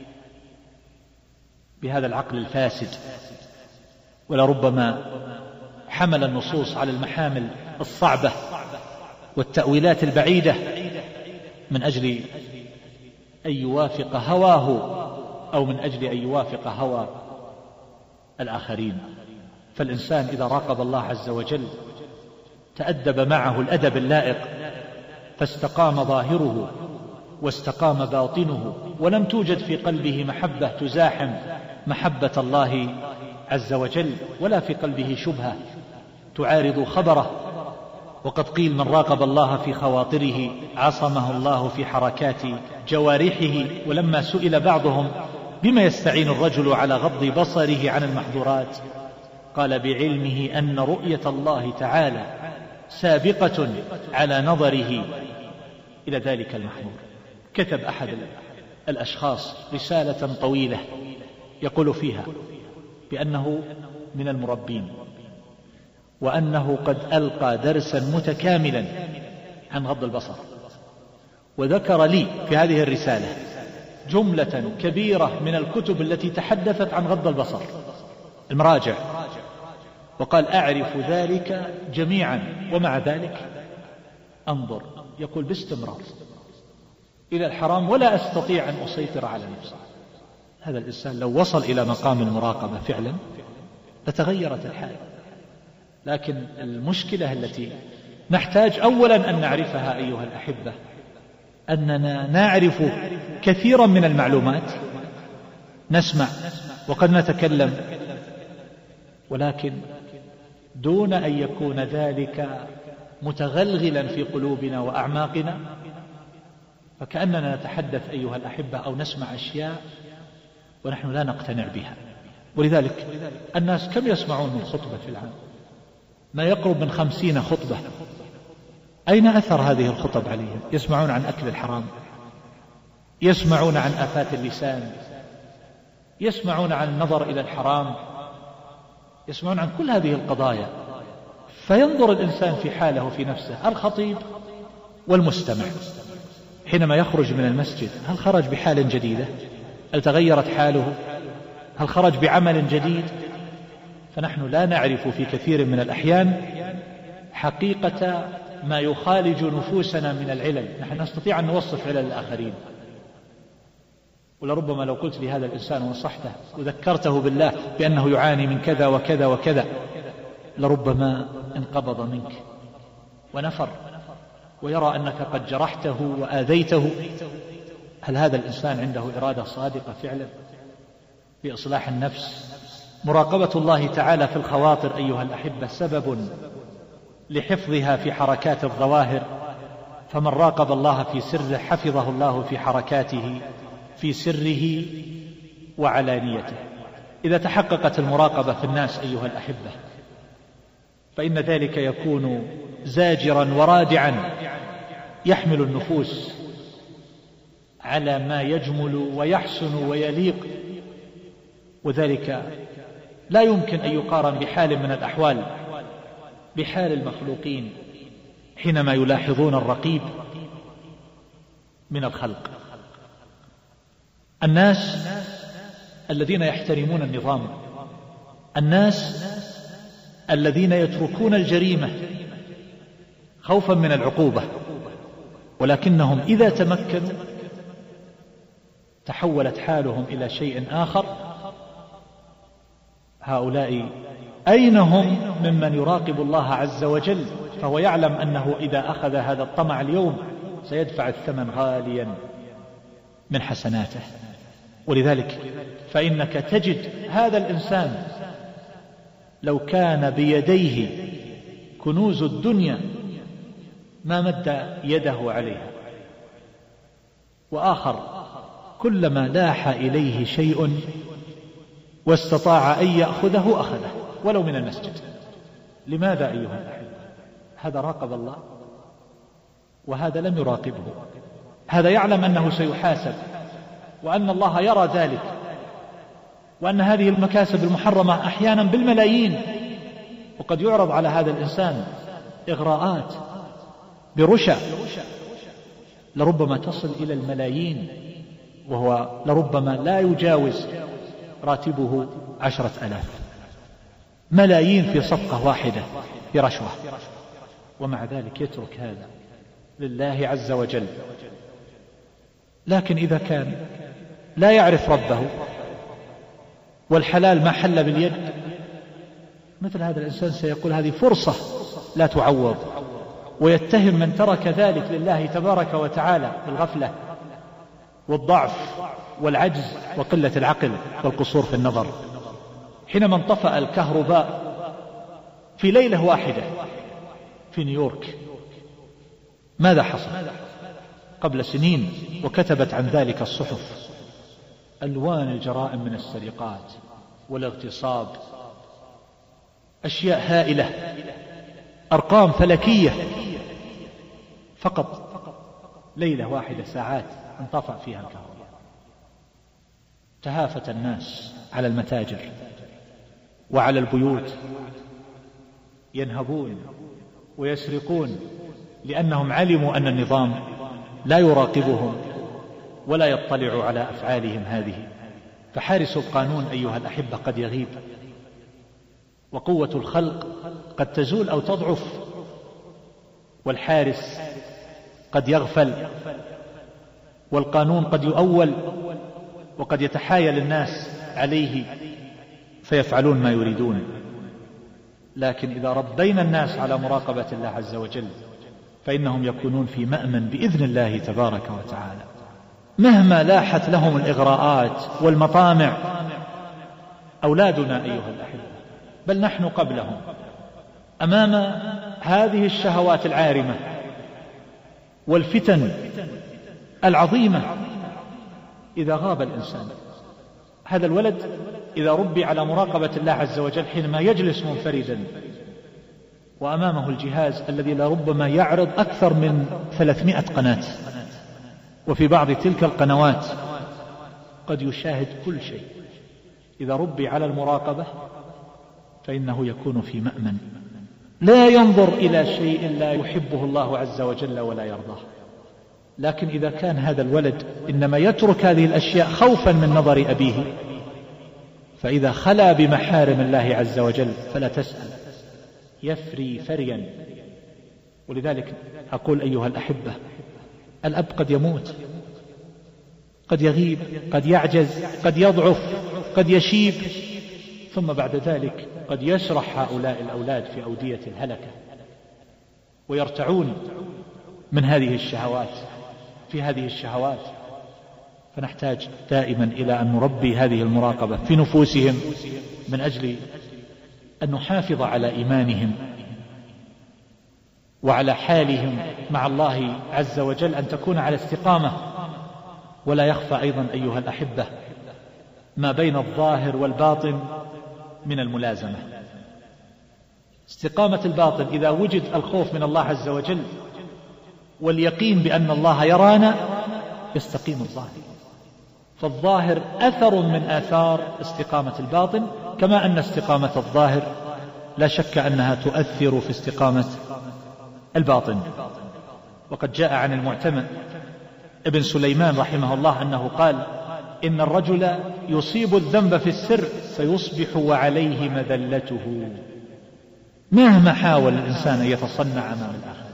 بهذا العقل الفاسد. ولربما حمل النصوص على المحامل الصعبة والتأويلات البعيدة من أجل أن يوافق هواه أو من أجل أن يوافق هوى الآخرين. فالإنسان إذا راقب الله عز وجل تأدب معه الأدب اللائق، فاستقام ظاهره واستقام باطنه، ولم توجد في قلبه محبة تزاحم محبة الله عز وجل، ولا في قلبه شبهة تعارض خبره، وقد قيل من راقب الله في خواطره عصمه الله في حركات جوارحه. ولما سئل بعضهم بما يستعين الرجل على غض بصره عن المحظورات قال بعلمه أن رؤية الله تعالى سابقة على نظره إلى ذلك المحظور. كتب أحد الأشخاص رسالة طويلة يقول فيها بأنه من المربين، وأنه قد ألقى درسا متكاملا عن غض البصر، وذكر لي في هذه الرسالة جملة كبيرة من الكتب التي تحدثت عن غض البصر المراجع، وقال أعرف ذلك جميعا، ومع ذلك أنظر يقول باستمرار إلى الحرام ولا أستطيع أن أسيطر على نفسي. هذا الإنسان لو وصل إلى مقام المراقبة فعلا لتغيرت الحال. لكن المشكلة التي نحتاج أولا أن نعرفها أيها الأحبة أننا نعرف كثيرا من المعلومات، نسمع وقد نتكلم، ولكن دون أن يكون ذلك متغلغلا في قلوبنا وأعماقنا، فكأننا نتحدث أيها الأحبة أو نسمع أشياء ونحن لا نقتنع بها. ولذلك الناس كم يسمعون من خطبة في العام؟ ما يقرب من 50 خطبة. أين أثر هذه الخطب عليهم؟ يسمعون عن أكل الحرام، يسمعون عن آفات اللسان، يسمعون عن النظر إلى الحرام، يسمعون عن كل هذه القضايا. فينظر الإنسان في حاله في نفسه، الخطيب والمستمع حينما يخرج من المسجد هل خرج بحال جديدة؟ هل تغيرت حاله؟ هل خرج بعمل جديد؟ فنحن لا نعرف في كثير من الأحيان حقيقة ما يخالج نفوسنا من العلل. نحن نستطيع أن نوصف علل الآخرين، ولربما لو قلت لهذا الإنسان ونصحته وذكرته بالله بأنه يعاني من كذا وكذا وكذا لربما انقبض منك ونفر ويرى أنك قد جرحته وآذيته. هل هذا الإنسان عنده إرادة صادقة فعلا لإصلاح النفس؟ مراقبة الله تعالى في الخواطر أيها الأحبة سبب لحفظها في حركات الظواهر، فمن راقب الله في سره حفظه الله في حركاته في سره وعلانيته. إذا تحققت المراقبة في الناس أيها الأحبة فإن ذلك يكون زاجرا ورادعا يحمل النفوس على ما يجمل ويحسن ويليق، وذلك لا يمكن أن يقارن بحال من الأحوال بحال المخلوقين حينما يلاحظون الرقيب من الخلق. الناس الذين يحترمون النظام، الناس الذين يتركون الجريمة خوفا من العقوبة، ولكنهم إذا تمكنوا تحولت حالهم إلى شيء آخر. هؤلاء أين هم ممن يراقب الله عز وجل؟ فهو يعلم أنه إذا أخذ هذا الطمع اليوم سيدفع الثمن غاليا من حسناته. ولذلك فإنك تجد هذا الإنسان لو كان بيديه كنوز الدنيا ما مد يده عليها، وآخر كلما لاح إليه شيء واستطاع أن يأخذه أخذه ولو من المسجد. لماذا أيها الأحبة؟ هذا راقب الله وهذا لم يراقبه. هذا يعلم أنه سيحاسب وأن الله يرى ذلك، وأن هذه المكاسب المحرمة أحيانا بالملايين، وقد يعرض على هذا الإنسان إغراءات برشا لربما تصل إلى الملايين، وهو لربما لا يجاوز راتبه 10,000. ملايين في صفقة واحدة برشوة، ومع ذلك يترك هذا لله عز وجل. لكن إذا كان لا يعرف ربه والحلال ما حل باليد، مثل هذا الإنسان سيقول هذه فرصة لا تعوض، ويتهم من ترك ذلك لله تبارك وتعالى بالغفلة والضعف والعجز وقلة العقل والقصور في النظر. حينما انطفأ الكهرباء في ليلة واحدة في نيويورك. ماذا حصل؟ قبل سنين وكتبت عن ذلك الصحف ألوان الجرائم من السرقات والاغتصاب، أشياء هائلة، أرقام فلكية. فقط ليلة واحدة، ساعات انطفأ فيها الكهرباء. تهافت الناس على المتاجر وعلى البيوت، ينهبون ويسرقون، لأنهم علموا أن النظام لا يراقبهم ولا يطلع على أفعالهم هذه. فحارس القانون أيها الأحبة قد يغيب، وقوة الخلق قد تزول أو تضعف، والحارس قد يغفل، والقانون قد يؤول، وقد يتحايل الناس عليه فيفعلون ما يريدون. لكن إذا ربينا الناس على مراقبة الله عز وجل فإنهم يكونون في مأمن بإذن الله تبارك وتعالى. مهما لاحت لهم الإغراءات والمطامع، أولادنا أيها الأحبة بل نحن قبلهم أمام هذه الشهوات العارمة والفتن العظيمة. إذا غاب الإنسان، هذا الولد إذا ربي على مراقبة الله عز وجل، حينما يجلس منفردا وأمامه الجهاز الذي لربما يعرض أكثر من 300 قناة، وفي بعض تلك القنوات قد يشاهد كل شيء، إذا ربي على المراقبة فإنه يكون في مأمن، لا ينظر إلى شيء لا يحبه الله عز وجل ولا يرضاه. لكن إذا كان هذا الولد إنما يترك هذه الأشياء خوفا من نظر أبيه، فإذا خلا بمحارم الله عز وجل فلا تسأل، يفري فريا. ولذلك أقول أيها الأحبة، الأب قد يموت، قد يغيب، قد يعجز، قد يضعف، قد يشيب، ثم بعد ذلك قد يشرح هؤلاء الأولاد في أودية الهلكة ويرتعون من هذه الشهوات في هذه الشهوات. فنحتاج دائما إلى أن نربي هذه المراقبة في نفوسهم من أجل أن نحافظ على إيمانهم وعلى حالهم مع الله عز وجل، أن تكون على استقامة. ولا يخفى أيضا أيها الأحبة ما بين الظاهر والباطن من الملازمة. استقامة الباطن إذا وجد الخوف من الله عز وجل واليقين بأن الله يرانا يستقيم الظاهر. فالظاهر أثر من آثار استقامة الباطن، كما أن استقامة الظاهر لا شك أنها تؤثر في استقامة الباطن. وقد جاء عن المعتمد ابن سليمان رحمه الله أنه قال: إن الرجل يصيب الذنب في السر فيصبح وعليه مذلته. مهما حاول الإنسان أن يتصنع أمام الآخرين،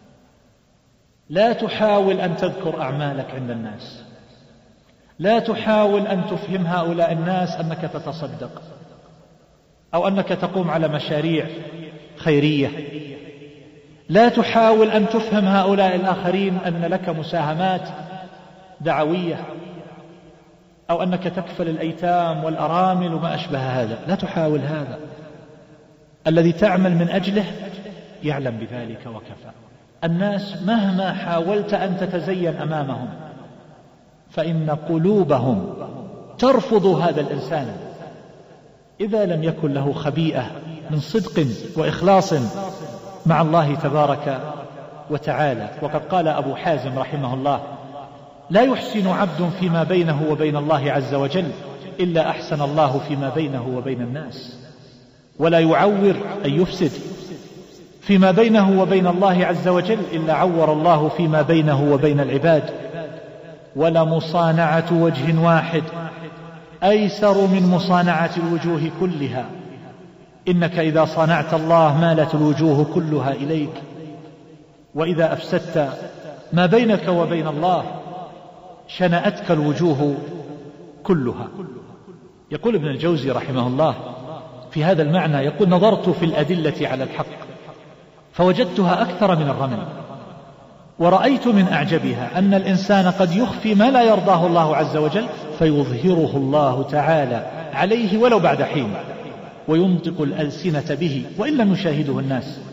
لا تحاول أن تذكر أعمالك عند الناس، لا تحاول أن تفهم هؤلاء الناس أنك تتصدق أو أنك تقوم على مشاريع خيرية، لا تحاول أن تفهم هؤلاء الآخرين أن لك مساهمات دعوية أو أنك تكفل الأيتام والأرامل وما أشبه هذا. لا تحاول هذا. الذي تعمل من أجله يعلم بذلك وكفى. الناس مهما حاولت أن تتزين أمامهم فإن قلوبهم ترفض هذا الإنسان إذا لم يكن له خبيئة من صدق وإخلاص مع الله تبارك وتعالى. وقد قال أبو حازم رحمه الله: لا يحسن عبد فيما بينه وبين الله عز وجل إلا أحسن الله فيما بينه وبين الناس، ولا يعور أن يفسد فيما بينه وبين الله عز وجل إلا عور الله فيما بينه وبين العباد. ولا مصانعة وجه واحد أيسر من مصانعة الوجوه كلها، إنك إذا صانعت الله مالت الوجوه كلها إليك، وإذا أفسدت ما بينك وبين الله شنأتك الوجوه كلها. يقول ابن الجوزي رحمه الله في هذا المعنى، يقول: نظرت في الأدلة على الحق فوجدتها أكثر من الرمل، ورأيت من أعجبها أن الإنسان قد يخفي ما لا يرضاه الله عز وجل فيظهره الله تعالى عليه ولو بعد حين، وينطق الألسنة به وإن لم يشاهده الناس،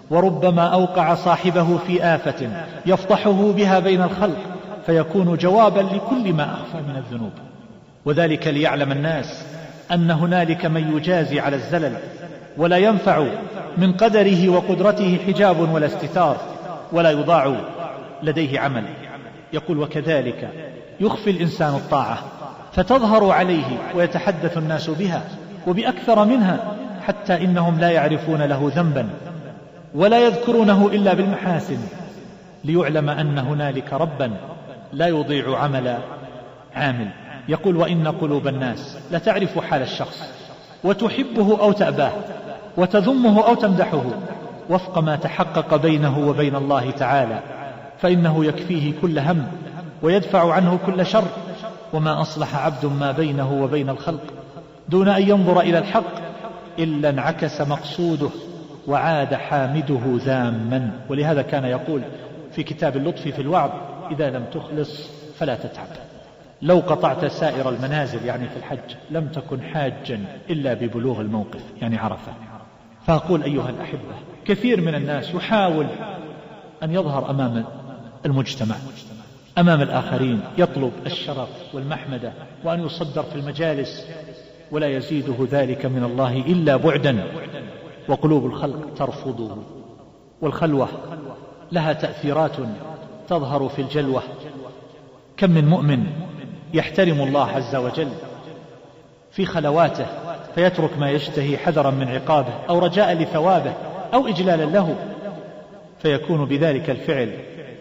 وربما أوقع صاحبه في آفة يفضحه بها بين الخلق فيكون جوابا لكل ما أخفى من الذنوب. وذلك ليعلم الناس أن هنالك من يجازي على الزلل ولا ينفع من قدره وقدرته حجاب ولا استتار ولا يضاع لديه عمل. يقول: وكذلك يخفي الإنسان الطاعة فتظهر عليه ويتحدث الناس بها وبأكثر منها حتى إنهم لا يعرفون له ذنبا ولا يذكرونه إلا بالمحاسن، ليعلم أن هنالك ربا لا يضيع عمل عامل. يقول: وإن قلوب الناس لتعرف حال الشخص وتحبه أو تأباه وتذمه أو تمدحه وفق ما تحقق بينه وبين الله تعالى، فإنه يكفيه كل هم ويدفع عنه كل شر. وما أصلح عبد ما بينه وبين الخلق دون أن ينظر إلى الحق إلا انعكس مقصوده وعاد حامده ذاما. ولهذا كان يقول في كتاب اللطف في الوعظ: إذا لم تخلص فلا تتعب. لو قطعت سائر المنازل يعني في الحج لم تكن حاجا إلا ببلوغ الموقف يعني عرفة. فأقول أيها الأحبة، كثير من الناس يحاول أن يظهر أمام المجتمع أمام الآخرين، يطلب الشرف والمحمدة وأن يصدر في المجالس، ولا يزيده ذلك من الله إلا بعدا، وقلوب الخلق ترفضه. والخلوة لها تأثيرات تظهر في الجلوة. كم من مؤمن يحترم الله عز وجل في خلواته فيترك ما يشتهي حذرا من عقابه أو رجاء لثوابه أو إجلالا له، فيكون بذلك الفعل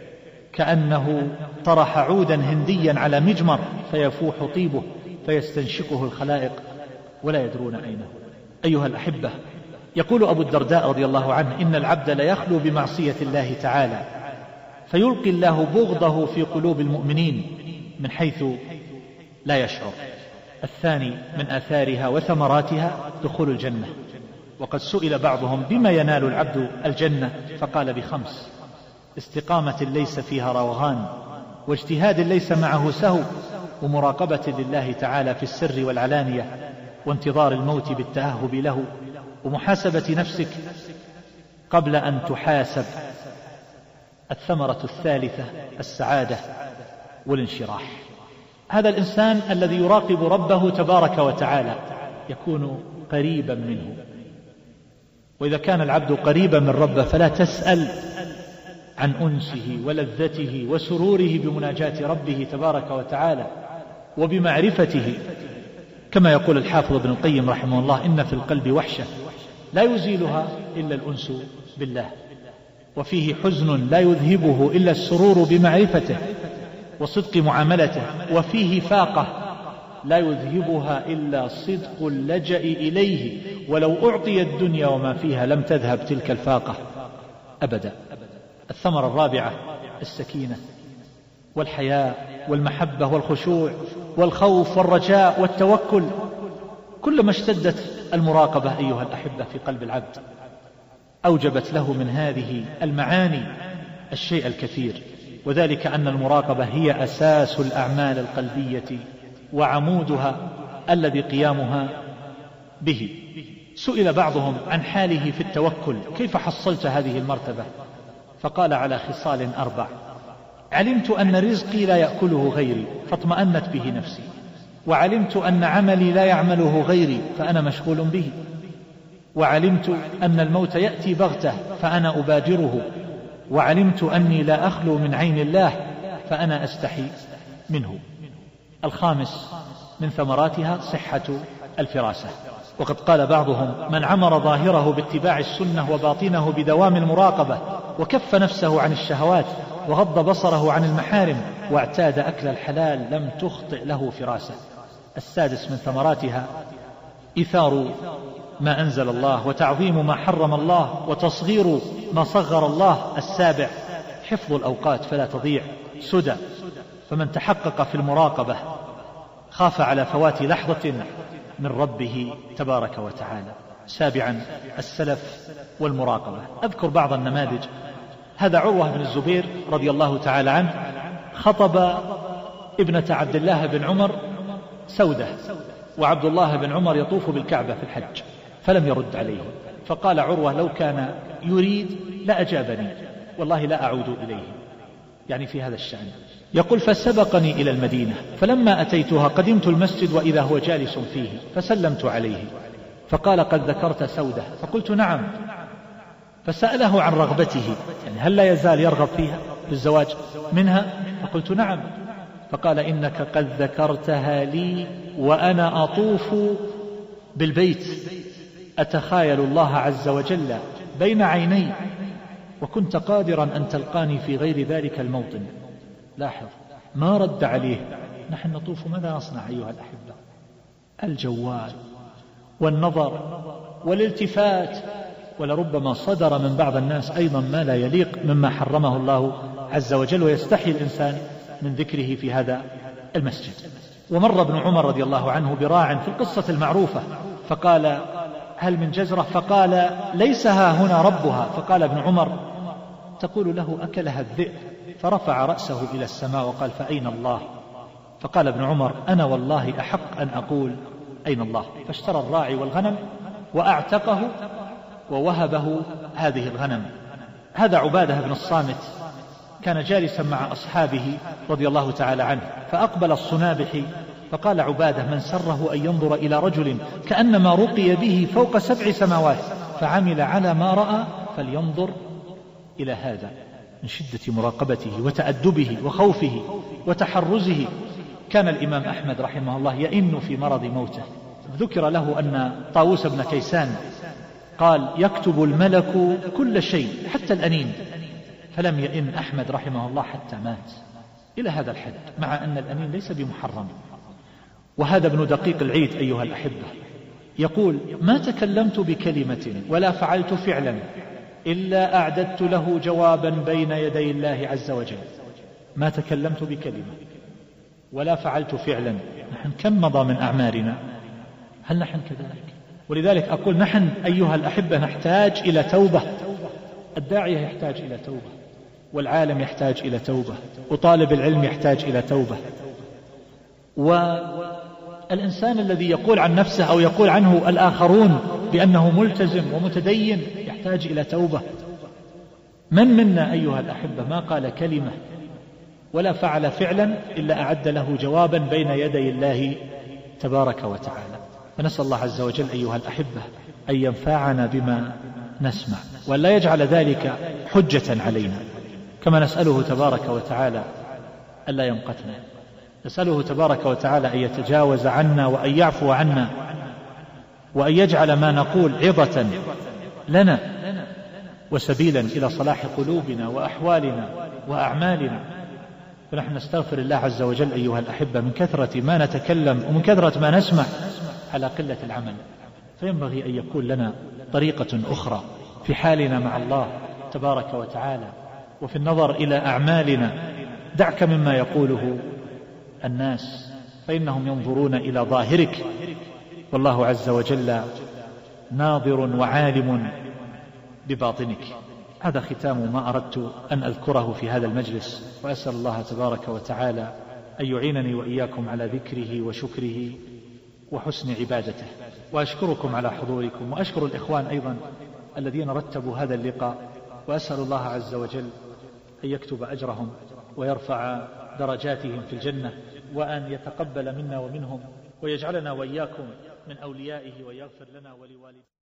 كأنه طرح عودا هنديا على مجمر فيفوح طيبه فيستنشقه الخلائق ولا يدرون أينه. أيها الأحبة، يقول أبو الدرداء رضي الله عنه: إن العبد ليخلو بمعصية الله تعالى فيلقي الله بغضه في قلوب المؤمنين من حيث لا يشعر. الثاني من آثارها وثمراتها دخول الجنة. وقد سئل بعضهم: بما ينال العبد الجنة؟ فقال: بخمس: استقامة ليس فيها روغان، واجتهاد ليس معه سهو، ومراقبة لله تعالى في السر والعلانية، وانتظار الموت بالتأهب له، ومحاسبة نفسك قبل أن تحاسب. الثمرة الثالثة السعادة والانشراح. هذا الإنسان الذي يراقب ربه تبارك وتعالى يكون قريبا منه. وإذا كان العبد قريبا من ربه فلا تسأل عن أنسه ولذته وسروره بمناجاة ربه تبارك وتعالى وبمعرفته. كما يقول الحافظ ابن القيم رحمه الله: إن في القلب وحشة لا يزيلها إلا الأنس بالله، وفيه حزن لا يذهبه إلا السرور بمعرفته وصدق معاملته، وفيه فاقة لا يذهبها إلا صدق اللجأ إليه، ولو أعطي الدنيا وما فيها لم تذهب تلك الفاقة أبدا. الثمرة الرابعة السكينة والحياء والمحبة والخشوع والخوف والرجاء والتوكل. كلما اشتدت المراقبة أيها الأحبة في قلب العبد أوجبت له من هذه المعاني الشيء الكثير، وذلك أن المراقبة هي أساس الأعمال القلبية وعمودها الذي قيامها به. سئل بعضهم عن حاله في التوكل: كيف حصلت هذه المرتبة؟ فقال: على خصال 4: علمت أن رزقي لا يأكله غيري فاطمأنت به نفسي، وعلمت أن عملي لا يعمله غيري فأنا مشغول به، وعلمت أن الموت يأتي بغتة فأنا أبادره، وعلمت أني لا أخلو من عين الله فأنا أستحي منه. الخامس من ثمراتها صحة الفراسة. وقد قال بعضهم: من عمر ظاهره باتباع السنة وباطنه بدوام المراقبة وكف نفسه عن الشهوات وغض بصره عن المحارم واعتاد أكل الحلال لم تخطئ له فراسة. السادس من ثمراتها إيثار ما أنزل الله وتعظيم ما حرم الله وتصغير ما صغر الله. السابع حفظ الأوقات فلا تضيع سدى، فمن تحقق في المراقبة خاف على فوات لحظة من ربه تبارك وتعالى. سابعا السلف والمراقبة. أذكر بعض النماذج. هذا عروة بن الزبير رضي الله تعالى عنه خطب ابنة عبد الله بن عمر سودة، وعبد الله بن عمر يطوف بالكعبة في الحج، فلم يرد عليه. فقال عروة: لو كان يريد لأجابني، والله لا أعود إليه، يعني في هذا الشأن. يقول: فسبقني إلى المدينة، فلما أتيتها قدمت المسجد وإذا هو جالس فيه، فسلمت عليه فقال: قد ذكرت سودة؟ فقلت: نعم. فسأله عن رغبته، يعني هل لا يزال يرغب فيها بالزواج منها؟ فقلت: نعم. فقال: إنك قد ذكرتها لي وأنا أطوف بالبيت أتخايل الله عز وجل بين عيني، وكنت قادرا أن تلقاني في غير ذلك الموطن. لاحظ ما رد عليه. نحن نطوف ماذا نصنع أيها الأحبة؟ الجوال والنظر والالتفات، ولربما صدر من بعض الناس أيضا ما لا يليق مما حرمه الله عز وجل، ويستحي الإنسان من ذكره في هذا المسجد. ومر ابن عمر رضي الله عنه براع في القصة المعروفة، فقال: هل من جزرة؟ فقال: ليس ها هنا ربها. فقال ابن عمر: تقول له أكلها الذئب. فرفع رأسه إلى السماء وقال: فأين الله؟ فقال ابن عمر: أنا والله أحق أن أقول أين الله. فاشترى الراعي والغنم وأعتقه ووهبه هذه الغنم. هذا عبادة بن الصامت كان جالسا مع أصحابه رضي الله تعالى عنه، فأقبل الصنابحي فقال عبادة: من سره أن ينظر إلى رجل كأنما رقي به فوق 7 سماوات فعمل على ما رأى فلينظر إلى هذا. من شدة مراقبته وتأدبه وخوفه وتحرزه كان الإمام أحمد رحمه الله يئن في مرض موته. ذكر له أن طاووس بن كيسان قال: يكتب الملك كل شيء حتى الأنين، فلم يئن أحمد رحمه الله حتى مات إلى هذا الحد، مع أن الأنين ليس بمحرم. وهذا ابن دقيق العيد أيها الأحبة يقول: ما تكلمت بكلمة ولا فعلت فعلا إلا أعددت له جوابا بين يدي الله عز وجل. ما تكلمت بكلمة ولا فعلت فعلا. نحن كم مضى من أعمارنا؟ هل نحن كذلك؟ ولذلك أقول نحن أيها الأحبة نحتاج إلى توبة. الداعية يحتاج إلى توبة، والعالم يحتاج إلى توبة، وطالب العلم يحتاج إلى توبة، والإنسان الذي يقول عن نفسه أو يقول عنه الآخرون بأنه ملتزم ومتدين يحتاج إلى توبة. من منا أيها الأحبة ما قال كلمة ولا فعل فعلا إلا أعد له جوابا بين يدي الله تبارك وتعالى. فنسأل الله عز وجل أيها الأحبة أن ينفعنا بما نسمع، وأن لا يجعل ذلك حجة علينا، كما نسأله تبارك وتعالى ألا يمقتنا. نسأله تبارك وتعالى أن يتجاوز عنا وأن يعفو عنا، وأن يجعل ما نقول عظة لنا وسبيلا إلى صلاح قلوبنا وأحوالنا وأعمالنا. فنحن نستغفر الله عز وجل أيها الأحبة من كثرة ما نتكلم ومن كثرة ما نسمع على قلة العمل، فينبغي أن يكون لنا طريقة أخرى في حالنا مع الله تبارك وتعالى وفي النظر إلى أعمالنا. دعك مما يقوله الناس فإنهم ينظرون إلى ظاهرك، والله عز وجل ناظر وعالم بباطنك. هذا ختام ما أردت أن أذكره في هذا المجلس، وأسأل الله تبارك وتعالى أن يعينني وإياكم على ذكره وشكره وحسن عبادته. وأشكركم على حضوركم، وأشكر الإخوان أيضا الذين رتبوا هذا اللقاء، وأسأل الله عز وجل أن يكتب أجرهم ويرفع درجاتهم في الجنة، وأن يتقبل منا ومنهم، ويجعلنا وإياكم من أوليائه، ويغفر لنا ولوالدينا.